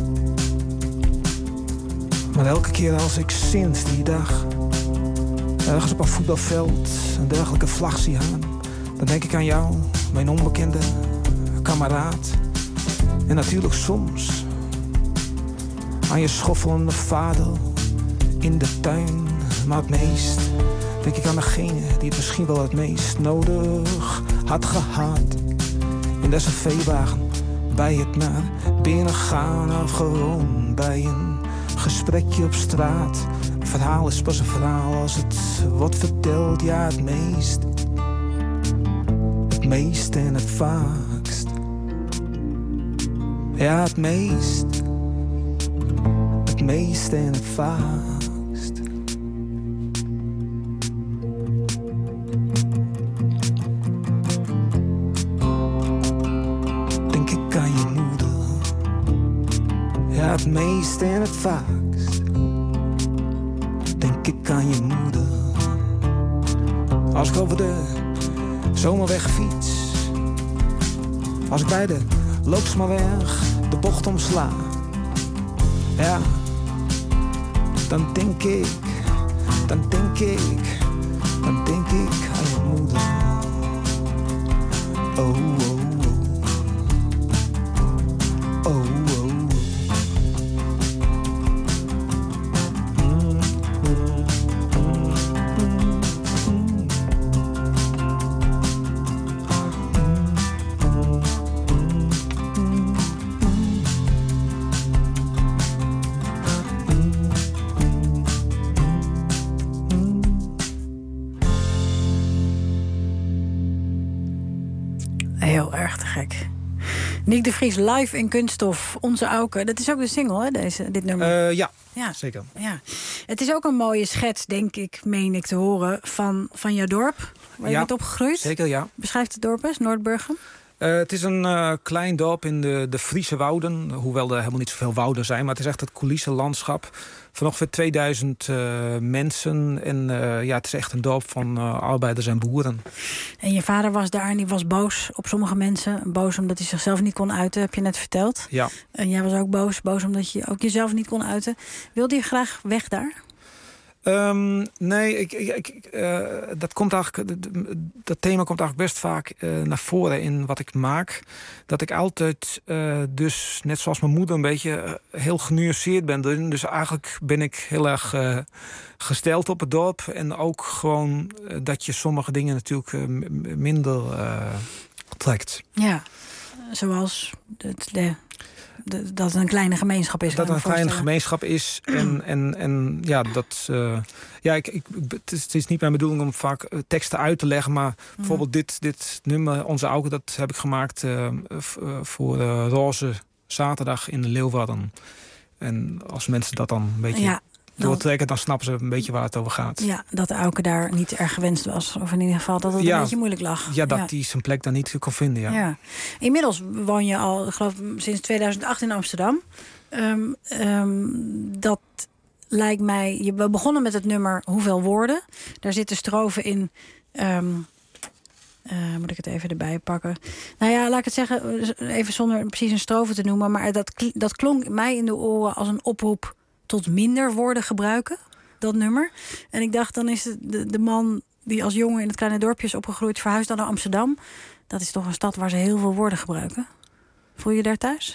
Maar elke keer als ik sinds die dag ergens op een voetbalveld een dergelijke vlag zie hangen, dan denk ik aan jou, mijn onbekende kameraad. En natuurlijk soms aan je schoffelende vader in de tuin. Maar het meest denk ik aan degene die het misschien wel het meest nodig had gehad. In deze veewagen, bij het naar binnen gaan of gewoon bij een gesprekje op straat. Een verhaal is pas een verhaal als het wordt verteld. Ja, het meest en het vaakst. Ja, het meest en het vaakst. Denk ik aan je moeder. Ja, het meest en het vaakst. Denk ik aan je moeder. Als ik over de zomerweg fiets, als ik bij de Loodsmaweg de bocht omsla, ja, dan denk ik aan je moeder. Oh, oh, oh. Oh, oh, oh. Heel erg te gek. Nick de Vries live in Kunststof, Onze Auke. Dat is ook de single, hè, dit nummer? Ja, zeker. Ja. Het is ook een mooie schets, denk ik, meen ik te horen, van jouw dorp. Waar je bent opgegroeid. Zeker, ja. Beschrijft het dorp eens, Noordburgum? Het is een klein dorp in de Friese wouden. Hoewel er helemaal niet zoveel wouden zijn. Maar het is echt het coulissenlandschap van ongeveer 2000 mensen. En het is echt een dorp van arbeiders en boeren. En je vader was daar en die was boos op sommige mensen. Boos omdat hij zichzelf niet kon uiten, heb je net verteld. Ja. En jij was ook boos omdat je ook jezelf niet kon uiten. Wilde je graag weg daar? Nee, dat thema komt eigenlijk best vaak naar voren in wat ik maak. Dat ik altijd, dus net zoals mijn moeder, een beetje heel genuanceerd ben. Dus eigenlijk ben ik heel erg gesteld op het dorp. En ook gewoon dat je sommige dingen natuurlijk minder trekt. Ja, zoals dat het een kleine gemeenschap is. Dat het een kleine gemeenschap is. En ja, dat. Het is niet mijn bedoeling om vaak teksten uit te leggen. Maar bijvoorbeeld dit nummer, Onze Auke, dat heb ik gemaakt voor Roze zaterdag in Leeuwarden. En als mensen dat dan een beetje doortrekken, dan snappen ze een beetje waar het over gaat. Ja, dat Auke daar niet erg gewenst was. Of in ieder geval dat het een beetje moeilijk lag. Ja, dat hij zijn plek daar niet kon vinden, ja. Inmiddels woon je al, ik geloof, sinds 2008 in Amsterdam. Dat lijkt mij... We begonnen met het nummer Hoeveel Woorden. Daar zitten strofen in... moet ik het even erbij pakken? Nou ja, laat ik het zeggen, even zonder precies een strofe te noemen. Maar dat klonk mij in de oren als een oproep tot minder woorden gebruiken. Dat nummer. En ik dacht, dan is het de man die als jongen in het kleine dorpje is opgegroeid, verhuisd dan naar Amsterdam. Dat is toch een stad waar ze heel veel woorden gebruiken. Voel je daar thuis?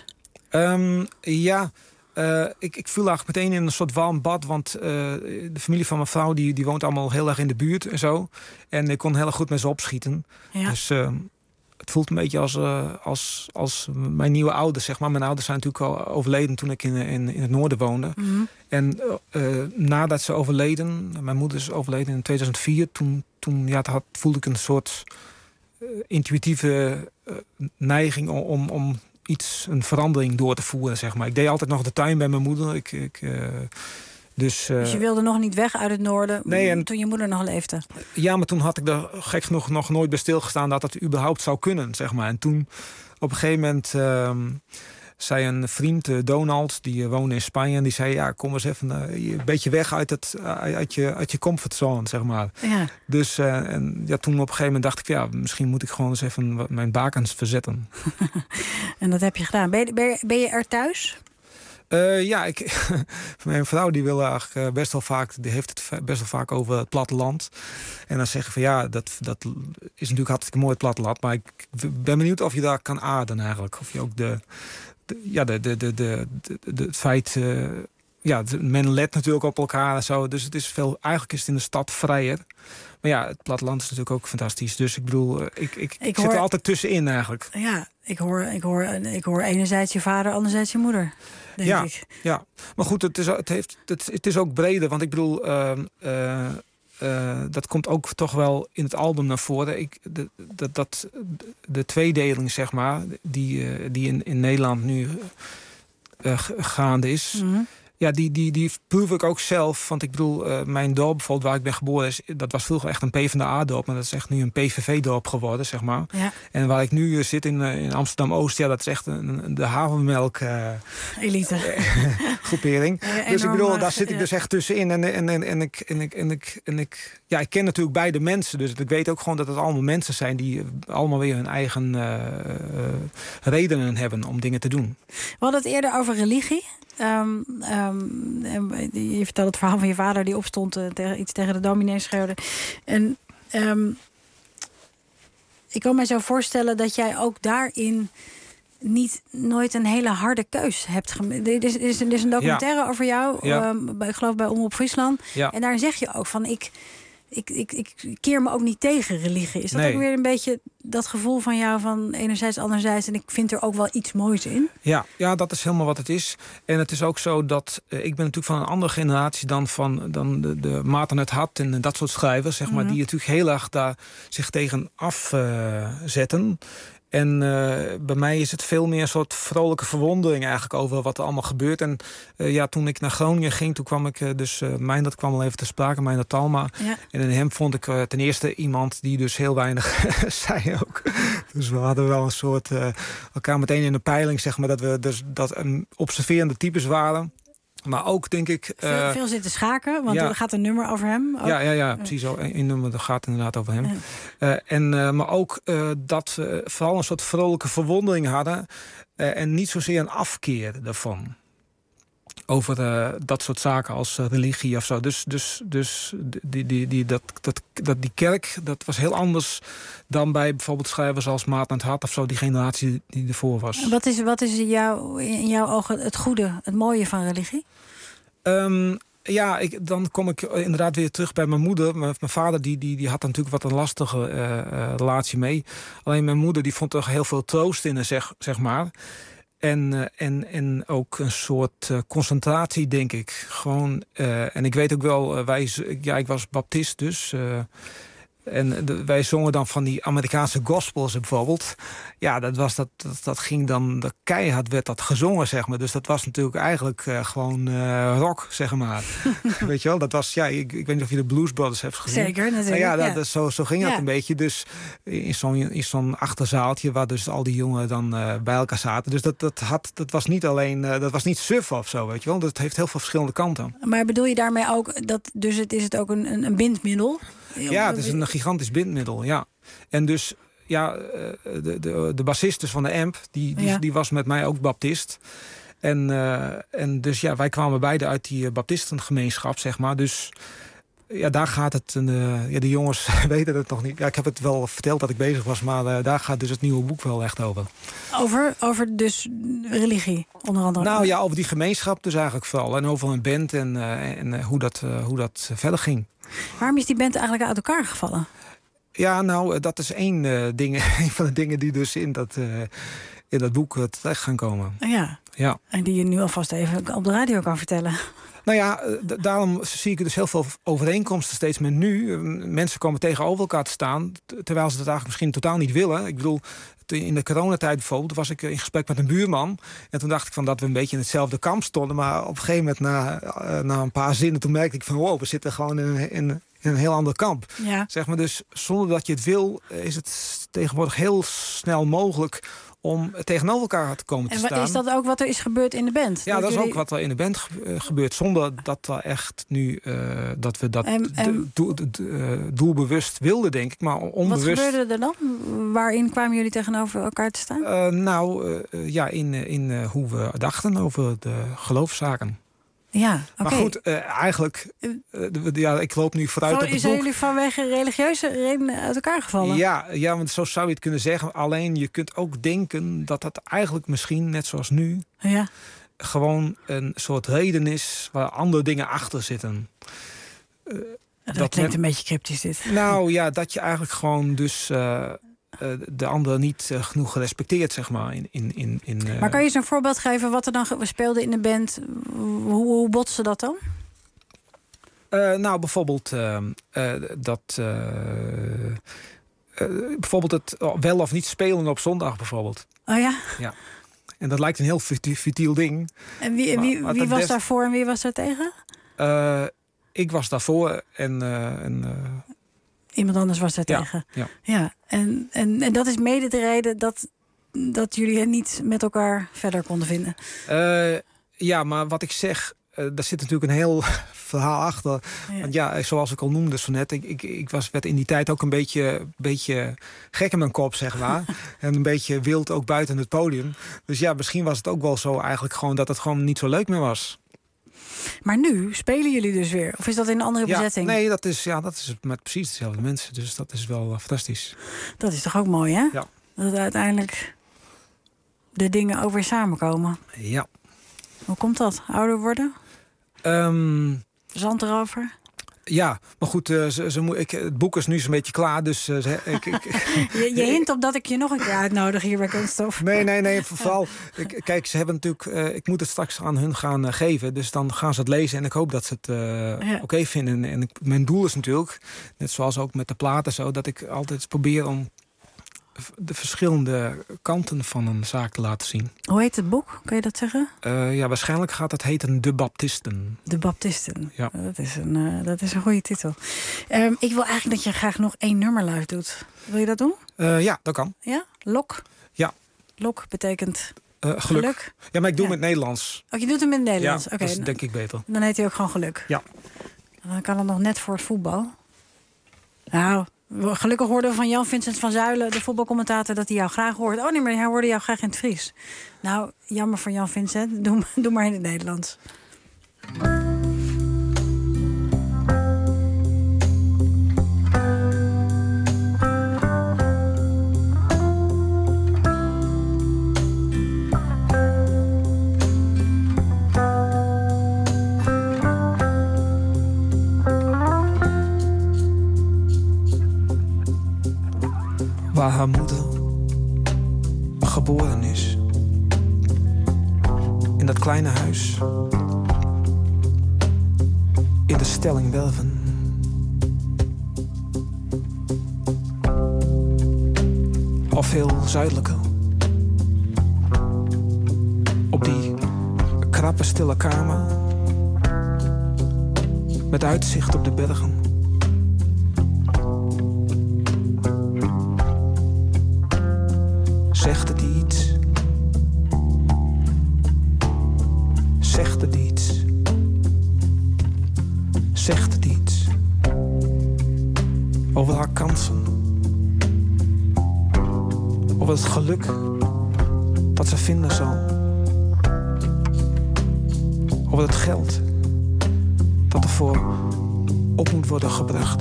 Ik viel eigenlijk meteen in een soort warm bad. Want de familie van mijn vrouw die woont allemaal heel erg in de buurt en zo. En ik kon heel erg goed met ze opschieten. Ja. Dus het voelt een beetje als mijn nieuwe ouders, zeg maar. Mijn ouders zijn natuurlijk al overleden toen ik in het noorden woonde. Mm-hmm. En nadat ze overleden, mijn moeder is overleden in 2004... toen voelde ik een soort intuïtieve neiging om een verandering door te voeren, zeg maar. Ik deed altijd nog de tuin bij mijn moeder. Dus je wilde nog niet weg uit het noorden toen je moeder nog leefde? Ja, maar toen had ik er gek genoeg nog nooit bij stilgestaan dat het überhaupt zou kunnen, zeg maar. En toen op een gegeven moment zei een vriend, Donald, die woonde in Spanje, en die zei, ja, kom eens even een beetje weg uit je comfortzone, zeg maar. Ja. Dus toen op een gegeven moment dacht ik, ja, misschien moet ik gewoon eens even mijn bakens verzetten. En dat heb je gedaan. Ben je er thuis? Mijn vrouw die wil eigenlijk best wel vaak, die heeft het best wel vaak over het platteland. En dan zeggen van ja, dat is natuurlijk hartstikke mooi, het platteland. Maar ik ben benieuwd of je daar kan aarden eigenlijk. Of je ook het feit, men let natuurlijk op elkaar en zo. Dus het is eigenlijk is het in de stad vrijer. Maar ja, het platteland is natuurlijk ook fantastisch. Dus ik bedoel, ik zit er altijd tussenin eigenlijk. Ja, ik hoor enerzijds je vader, anderzijds je moeder, denk ik. Ja, maar goed, het is ook breder. Want ik bedoel, dat komt ook toch wel in het album naar voren. De tweedeling, zeg maar, die in Nederland nu gaande is... Mm-hmm. Ja, die proef ik ook zelf. Want ik bedoel, mijn dorp bijvoorbeeld waar ik ben geboren dat was vroeger echt een PvdA-dorp. Maar dat is echt nu een PVV-dorp geworden, zeg maar. Ja. En waar ik nu zit in Amsterdam-Oost, dat is echt de havermelk elite groepering. Dus ik bedoel, daar zit ik dus echt tussenin. Ik ken natuurlijk beide mensen. Dus ik weet ook gewoon dat het allemaal mensen zijn die allemaal weer hun eigen redenen hebben om dingen te doen. We hadden het eerder over religie. Je vertelde het verhaal van je vader die opstond iets tegen de dominee schreeuwde. En ik kan me zo voorstellen dat jij ook daarin nooit een hele harde keus hebt gemaakt. Er is een documentaire over jou, ik geloof bij Omroep Friesland. Ja. En daar zeg je ook van ik keer me ook niet tegen religie. Is dat ook weer een beetje dat gevoel van jou van enerzijds, anderzijds, en ik vind er ook wel iets moois in? Ja, dat is helemaal wat het is. En het is ook zo dat ik ben natuurlijk van een andere generatie dan de Maarten het Hart en dat soort schrijvers, zeg maar, die natuurlijk heel erg daar zich tegen afzetten. En bij mij is het veel meer een soort vrolijke verwondering eigenlijk over wat er allemaal gebeurt. En toen ik naar Groningen ging, toen kwam ik Meindert kwam al even te sprake, Meindert Talma. Ja. En in hem vond ik ten eerste iemand die dus heel weinig zei ook. Dus we hadden wel een soort elkaar meteen in de peiling, zeg maar, dat we dat observerende types waren. Maar ook, denk ik... Veel zitten schaken, want er gaat een nummer over hem. Ook. Ja, precies. Een nummer dat gaat inderdaad over hem. Ja. Maar ook dat we vooral een soort vrolijke verwondering hadden. En niet zozeer een afkeer daarvan. Over dat soort zaken als religie of zo. Dus die kerk, dat was heel anders dan bij bijvoorbeeld schrijvers als Maarten het Hart of zo, die generatie die ervoor was. Wat is in jouw ogen het goede, het mooie van religie? Dan kom ik inderdaad weer terug bij mijn moeder. Mijn vader die had natuurlijk wat een lastige relatie mee. Alleen mijn moeder die vond er heel veel troost in, zeg maar. En ook een soort concentratie, denk ik. Gewoon, en ik weet ook wel, ik was baptist dus. En wij zongen dan van die Amerikaanse gospels bijvoorbeeld. Ja, dat ging dan... keihard werd dat gezongen, zeg maar. Dus dat was natuurlijk eigenlijk gewoon rock, zeg maar. Weet je wel? Dat was, ik weet niet of je de Blues Brothers hebt gezien. Zeker, natuurlijk. Zo ging dat een beetje. Dus in zo'n achterzaaltje waar dus al die jongeren dan bij elkaar zaten. Dus dat was niet alleen... dat was niet suf of zo, weet je wel. Dat heeft heel veel verschillende kanten. Maar bedoel je daarmee ook dat... Dus is het ook een bindmiddel? Ja, het is een gigantisch bindmiddel, ja. En dus, de bassist dus van de AMP, die was met mij ook baptist. En dus wij kwamen beide uit die baptistengemeenschap, zeg maar. Dus daar gaat het... de jongens weten het nog niet. Ja, ik heb het wel verteld dat ik bezig was, maar daar gaat dus het nieuwe boek wel echt over. Over dus religie, onder andere? Nou ja, over die gemeenschap dus eigenlijk vooral. En over een band en hoe dat verder ging. Waarom is die band eigenlijk uit elkaar gevallen? Ja, nou, dat is een van de dingen die dus in dat boek terecht gaan komen. Ja. En die je nu alvast even op de radio kan vertellen. Nou ja, daarom zie ik dus heel veel overeenkomsten steeds met nu. Mensen komen tegenover elkaar te staan, terwijl ze dat eigenlijk misschien totaal niet willen. Ik bedoel, in de coronatijd bijvoorbeeld was ik in gesprek met een buurman. En toen dacht ik dat we een beetje in hetzelfde kamp stonden. Maar op een gegeven moment, na een paar zinnen, toen merkte ik van... wow, we zitten gewoon in een heel ander kamp. Ja. Zeg maar, dus zonder dat je het wil, is het tegenwoordig heel snel mogelijk om tegenover elkaar te komen te staan. En is dat ook wat er is gebeurd in de band? Ja, dat is ook wat er in de band gebeurt. Zonder dat we echt nu dat we dat doelbewust wilden, denk ik. Maar onbewust. Wat gebeurde er dan? Waarin kwamen jullie tegenover elkaar te staan? In hoe we dachten over de geloofszaken. Ja, oké. Maar goed, eigenlijk... ik loop nu vooruit op het boek. Zijn jullie vanwege religieuze redenen uit elkaar gevallen? Ja, want zo zou je het kunnen zeggen. Alleen je kunt ook denken dat dat eigenlijk misschien, net zoals nu... gewoon een soort reden is waar andere dingen achter zitten. Dat klinkt een beetje cryptisch, dit. Nou ja, dat je eigenlijk gewoon dus... de ander niet genoeg gerespecteerd, zeg maar. Maar kan je eens een voorbeeld geven wat er dan speelde in de band? Hoe botste dat dan? Nou, bijvoorbeeld bijvoorbeeld het wel of niet spelen op zondag, bijvoorbeeld. Oh ja? Ja. En dat lijkt een heel futiel ding. En wie was daarvoor en wie was daar tegen? Ik was daarvoor en iemand anders was daar tegen. Ja. En dat is mede de reden dat jullie het niet met elkaar verder konden vinden. Ja, maar wat ik zeg, daar zit natuurlijk een heel verhaal achter. Ja. Want zoals ik al noemde zo net, ik werd in die tijd ook een beetje gek in mijn kop, zeg maar. En een beetje wild ook buiten het podium. Dus ja, misschien was het ook wel zo eigenlijk gewoon dat het gewoon niet zo leuk meer was. Maar nu spelen jullie dus weer? Of is dat in een andere bezetting? Nee, dat is met precies dezelfde mensen. Dus dat is wel fantastisch. Dat is toch ook mooi, hè? Ja. Dat uiteindelijk de dingen ook weer samenkomen. Ja. Hoe komt dat? Ouder worden? Zand erover? Ja, maar goed, het boek is nu zo'n beetje klaar, dus... je hint op dat ik je nog een keer uitnodig hier bij Kunststof. Nee, vooral... Kijk, ze hebben natuurlijk... ik moet het straks aan hun gaan geven, dus dan gaan ze het lezen... en ik hoop dat ze het oké vinden. En mijn doel is natuurlijk, net zoals ook met de platen zo... dat ik altijd probeer om de verschillende kanten van een zaak te laten zien. Hoe heet het boek? Kun je dat zeggen? Waarschijnlijk gaat het heten De Baptisten. De Baptisten. Ja. Dat is een goede titel. Ik wil eigenlijk dat je graag nog 1 nummer live doet. Wil je dat doen? Ja, dat kan. Ja? Lok? Ja. Lok betekent geluk. Ja, maar ik doe hem in het Nederlands. Oh, je doet hem in het Nederlands? Ja, okay, dat is denk ik beter. Dan heet hij ook gewoon geluk. Ja. En dan kan het nog net voor het voetbal. Nou... Gelukkig hoorden we van Jan Vincent van Zuilen, de voetbalcommentator, dat hij jou graag hoort. Oh nee, maar hij hoorde jou graag in het Fries. Nou, jammer voor Jan Vincent. Doe maar in het Nederlands. Waar haar moeder geboren is. In dat kleine huis. In de stelling Welven. Of veel zuidelijker. Op die krappe, stille kamer. Met uitzicht op de bergen. Zegt het iets? Zegt het iets? Zegt het iets? Over haar kansen. Over het geluk dat ze vinden zal. Over het geld dat ervoor op moet worden gebracht.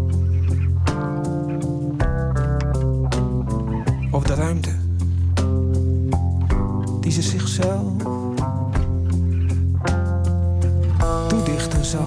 Over de ruimte die ze zichzelf toedichten zal.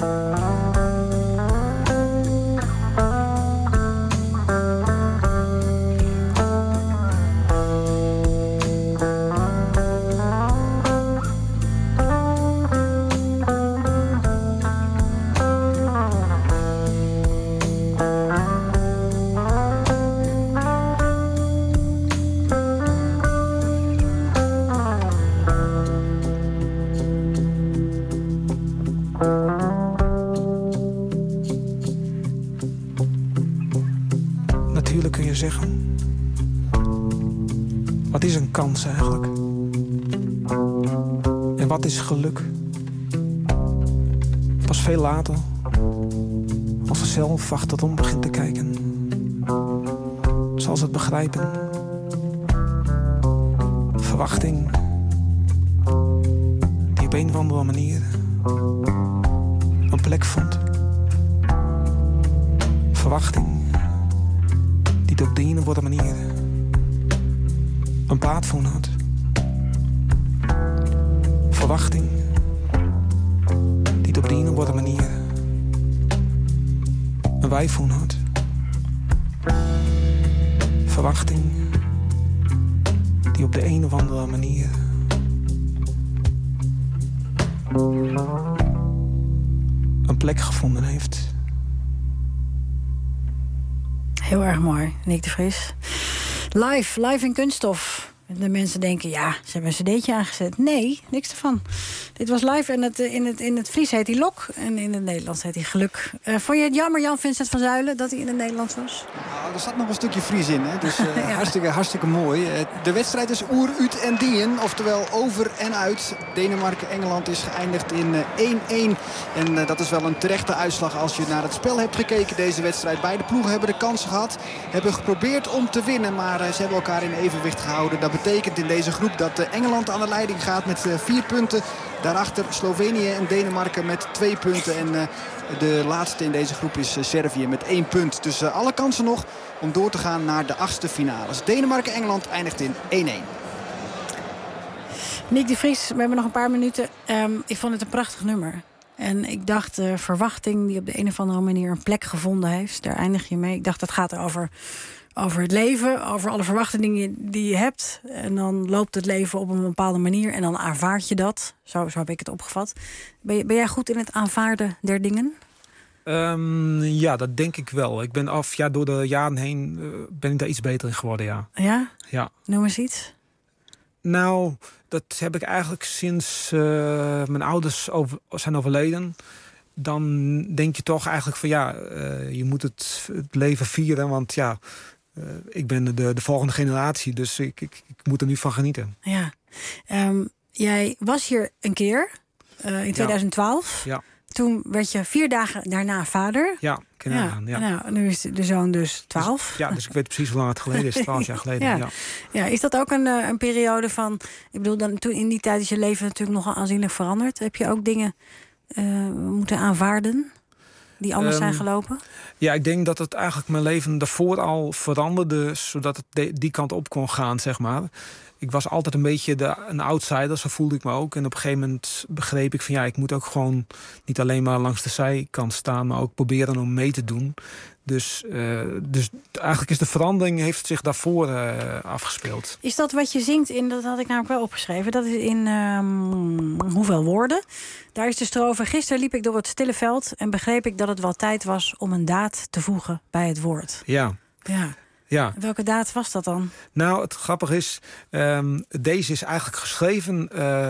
Natuurlijk kun je zeggen, wat is een kans eigenlijk? En wat is geluk? Pas veel later, als ze zelf achterom begint te kijken, zal ze het begrijpen. Verwachting, die op een of andere manier een plek vond. Verwachting, die op de een of andere manier een paardvoen had. Verwachting, die op de een of andere manier een wijfvoen had. Verwachting, die op de een of andere manier een plek gevonden heeft. Heel erg mooi, Nick de Vries. Live in Kunststof. De mensen denken, ja, ze hebben een cd'tje aangezet. Nee, niks ervan. Dit was live en in het Fries heet hij Lok. En in het Nederlands heet hij Geluk. Vond je het jammer, Jan-Vincent van Zuilen, dat hij in het Nederlands was? Nou, er zat nog een stukje Fries in, hè? Dus ja. hartstikke mooi. De wedstrijd is oer, uit en dien, oftewel over en uit. Denemarken-Engeland is geëindigd in 1-1. En dat is wel een terechte uitslag als je naar het spel hebt gekeken, deze wedstrijd. Beide ploegen hebben de kans gehad, hebben geprobeerd om te winnen. Maar ze hebben elkaar in evenwicht gehouden. Dat betekent in deze groep dat Engeland aan de leiding gaat met 4 punten. Daarachter Slovenië en Denemarken met 2 punten. En de laatste in deze groep is Servië met 1 punt. Dus alle kansen nog om door te gaan naar de 8e finales. Denemarken-Engeland eindigt in 1-1. Nick de Vries, we hebben nog een paar minuten. Ik vond het een prachtig nummer. En ik dacht, verwachting die op de een of andere manier een plek gevonden heeft. Daar eindig je mee. Ik dacht, dat gaat over het leven, over alle verwachtingen die je hebt. En dan loopt het leven op een bepaalde manier en dan aanvaard je dat. Zo heb ik het opgevat. Ben jij goed in het aanvaarden der dingen? Ja, dat denk ik wel. Ik ben door de jaren heen ben ik daar iets beter in geworden, ja. Ja? Ja. Noem eens iets. Nou, dat heb ik eigenlijk sinds mijn ouders zijn overleden. Dan denk je toch eigenlijk van je moet het leven vieren. Want ik ben de volgende generatie. Dus ik moet er nu van genieten. Ja. Jij was hier een keer in 2012. Ja. Toen werd je 4 dagen daarna vader. Ja, ja. Nou, nu is de zoon dus 12. Dus ik weet precies hoe lang het geleden is. 12 jaar geleden, ja. Is dat ook een periode van... Ik bedoel, toen in die tijd is je leven natuurlijk nogal aanzienlijk veranderd. Heb je ook dingen moeten aanvaarden die anders zijn gelopen? Ja, ik denk dat het eigenlijk mijn leven daarvoor al veranderde, zodat het die kant op kon gaan, zeg maar. Ik was altijd een beetje een outsider, zo voelde ik me ook. En op een gegeven moment begreep ik van ik moet ook gewoon niet alleen maar langs de zijkant staan, maar ook proberen om mee te doen. Dus eigenlijk is de verandering heeft zich daarvoor afgespeeld. Is dat wat je zingt in, dat had ik namelijk wel opgeschreven, dat is in Hoeveel Woorden? Daar is de strofe: gisteren liep ik door het stille veld en begreep ik dat het wel tijd was om een daad te voegen bij het woord. Ja. Ja. Welke daad was dat dan? Nou, het grappige is, deze is eigenlijk geschreven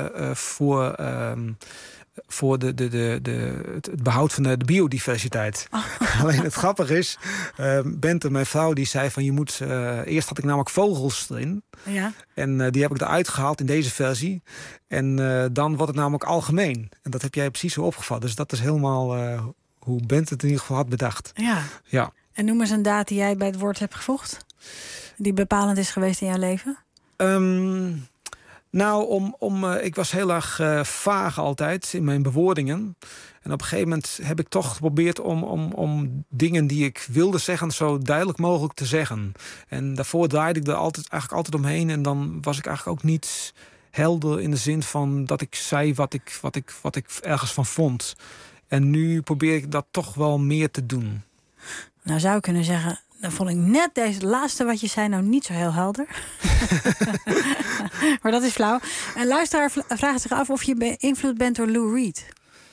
voor het behoud van de biodiversiteit. Oh. Alleen het grappige is, Bente, mijn vrouw, die zei van je moet... eerst had ik namelijk vogels erin. Ja. En die heb ik eruit gehaald in deze versie. En dan wordt het namelijk algemeen. En dat heb jij precies zo opgevat. Dus dat is helemaal hoe Bente het in ieder geval had bedacht. Ja. En noem eens een daad die jij bij het woord hebt gevoegd. Die bepalend is geweest in jouw leven. Ik was heel erg vaag altijd in mijn bewoordingen. En op een gegeven moment heb ik toch geprobeerd om dingen die ik wilde zeggen zo duidelijk mogelijk te zeggen. En daarvoor draaide ik er eigenlijk altijd omheen. En dan was ik eigenlijk ook niet helder in de zin van dat ik zei wat ik ergens van vond. En nu probeer ik dat toch wel meer te doen. Nou zou ik kunnen zeggen, dan vond ik net deze laatste wat je zei nou niet zo heel helder. Maar dat is flauw. Een luisteraar vraagt zich af of je beïnvloed bent door Lou Reed.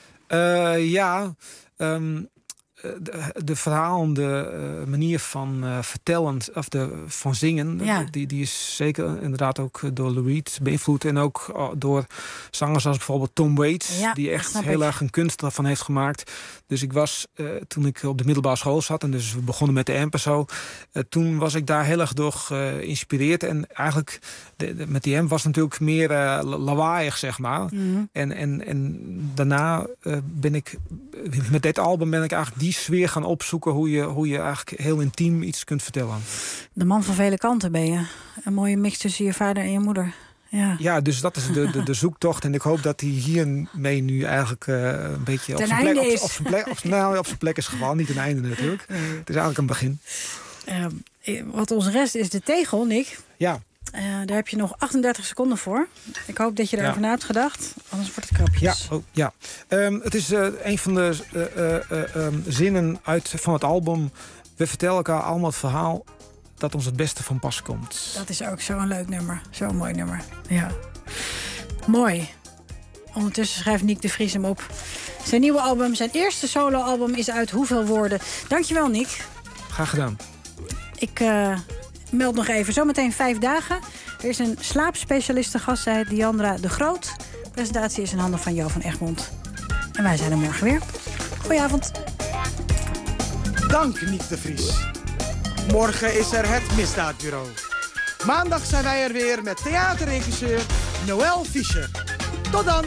De verhalende manier van vertellen of van zingen, die is zeker inderdaad ook door Lou Reed beïnvloed. En ook door zangers als bijvoorbeeld Tom Waits, die echt heel erg een kunst ervan heeft gemaakt. Dus ik was, toen ik op de middelbare school zat, en dus we begonnen met de amp en zo, toen was ik daar heel erg door geïnspireerd. En eigenlijk met die amp was het natuurlijk meer lawaaiig, zeg maar. Mm-hmm. En daarna ben ik, met dit album ben ik eigenlijk die sfeer gaan opzoeken, hoe je eigenlijk heel intiem iets kunt vertellen. De man van vele kanten ben je. Een mooie mix tussen je vader en je moeder. Ja, dus dat is de zoektocht. En ik hoop dat hij hiermee nu eigenlijk een beetje op zijn plek is gevallen. Niet een einde natuurlijk. Het is eigenlijk een begin. Wat ons rest is de tegel, Nick. Ja. Daar heb je nog 38 seconden voor. Ik hoop dat je erover na hebt gedacht. Anders wordt het krapjes. Het is een van de zinnen van het album. We vertellen elkaar allemaal het verhaal dat ons het beste van pas komt. Dat is ook zo'n leuk nummer. Zo'n mooi nummer. Ja. Mooi. Ondertussen schrijft Nick de Vries hem op. Zijn nieuwe album, zijn eerste soloalbum is uit Hoeveel Woorden. Dankjewel, Nick. Graag gedaan. Ik meld nog even. Zometeen 5 dagen. Er is een slaapspecialist te gast, zei Diandra de Groot. De presentatie is in handen van Jo van Egmond. En wij zijn er morgen weer. Goedenavond. Dank, Nick de Vries. Morgen is er het Misdaadbureau. Maandag zijn wij er weer met theaterregisseur Noël Fischer. Tot dan!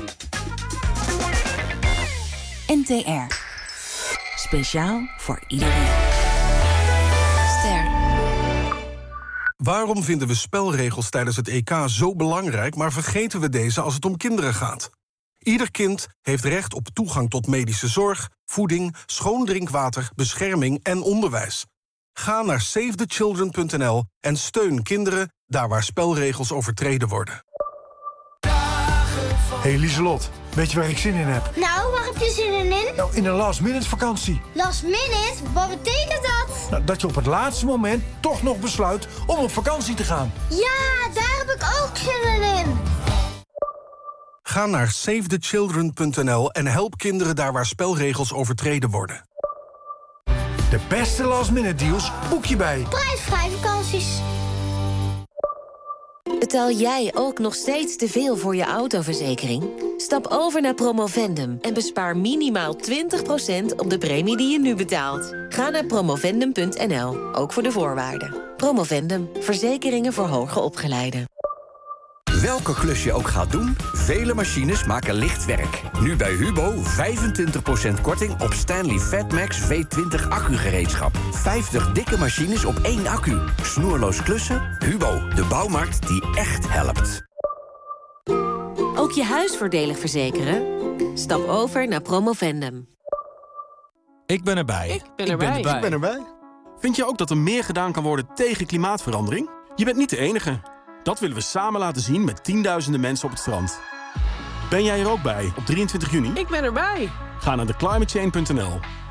NTR. Speciaal voor iedereen. Ster. Waarom vinden we spelregels tijdens het EK zo belangrijk, maar vergeten we deze als het om kinderen gaat? Ieder kind heeft recht op toegang tot medische zorg, voeding, schoon drinkwater, bescherming en onderwijs. Ga naar SaveTheChildren.nl en steun kinderen daar waar spelregels overtreden worden. Hey Lieselot, weet je waar ik zin in heb? Nou, waar heb je zin in? Nou, in een last-minute vakantie. Last minute? Wat betekent dat? Nou, dat je op het laatste moment toch nog besluit om op vakantie te gaan. Ja, daar heb ik ook zin in. Ga naar SaveTheChildren.nl en help kinderen daar waar spelregels overtreden worden. De beste last-minute deals boek je bij Prijsvrij vakanties. Betaal jij ook nog steeds te veel voor je autoverzekering? Stap over naar Promovendum en bespaar minimaal 20% op de premie die je nu betaalt. Ga naar promovendum.nl, ook voor de voorwaarden. Promovendum, verzekeringen voor hoger opgeleiden. Welke klus je ook gaat doen, vele machines maken licht werk. Nu bij Hubo 25% korting op Stanley Fatmax V20 accugereedschap. 50 dikke machines op 1 accu. Snoerloos klussen? Hubo, de bouwmarkt die echt helpt. Ook je huis voordelig verzekeren? Stap over naar Promovendum. Ik ben erbij. Ik ben erbij. Vind je ook dat er meer gedaan kan worden tegen klimaatverandering? Je bent niet de enige. Dat willen we samen laten zien met tienduizenden mensen op het strand. Ben jij er ook bij op 23 juni? Ik ben erbij. Ga naar theclimatechange.nl.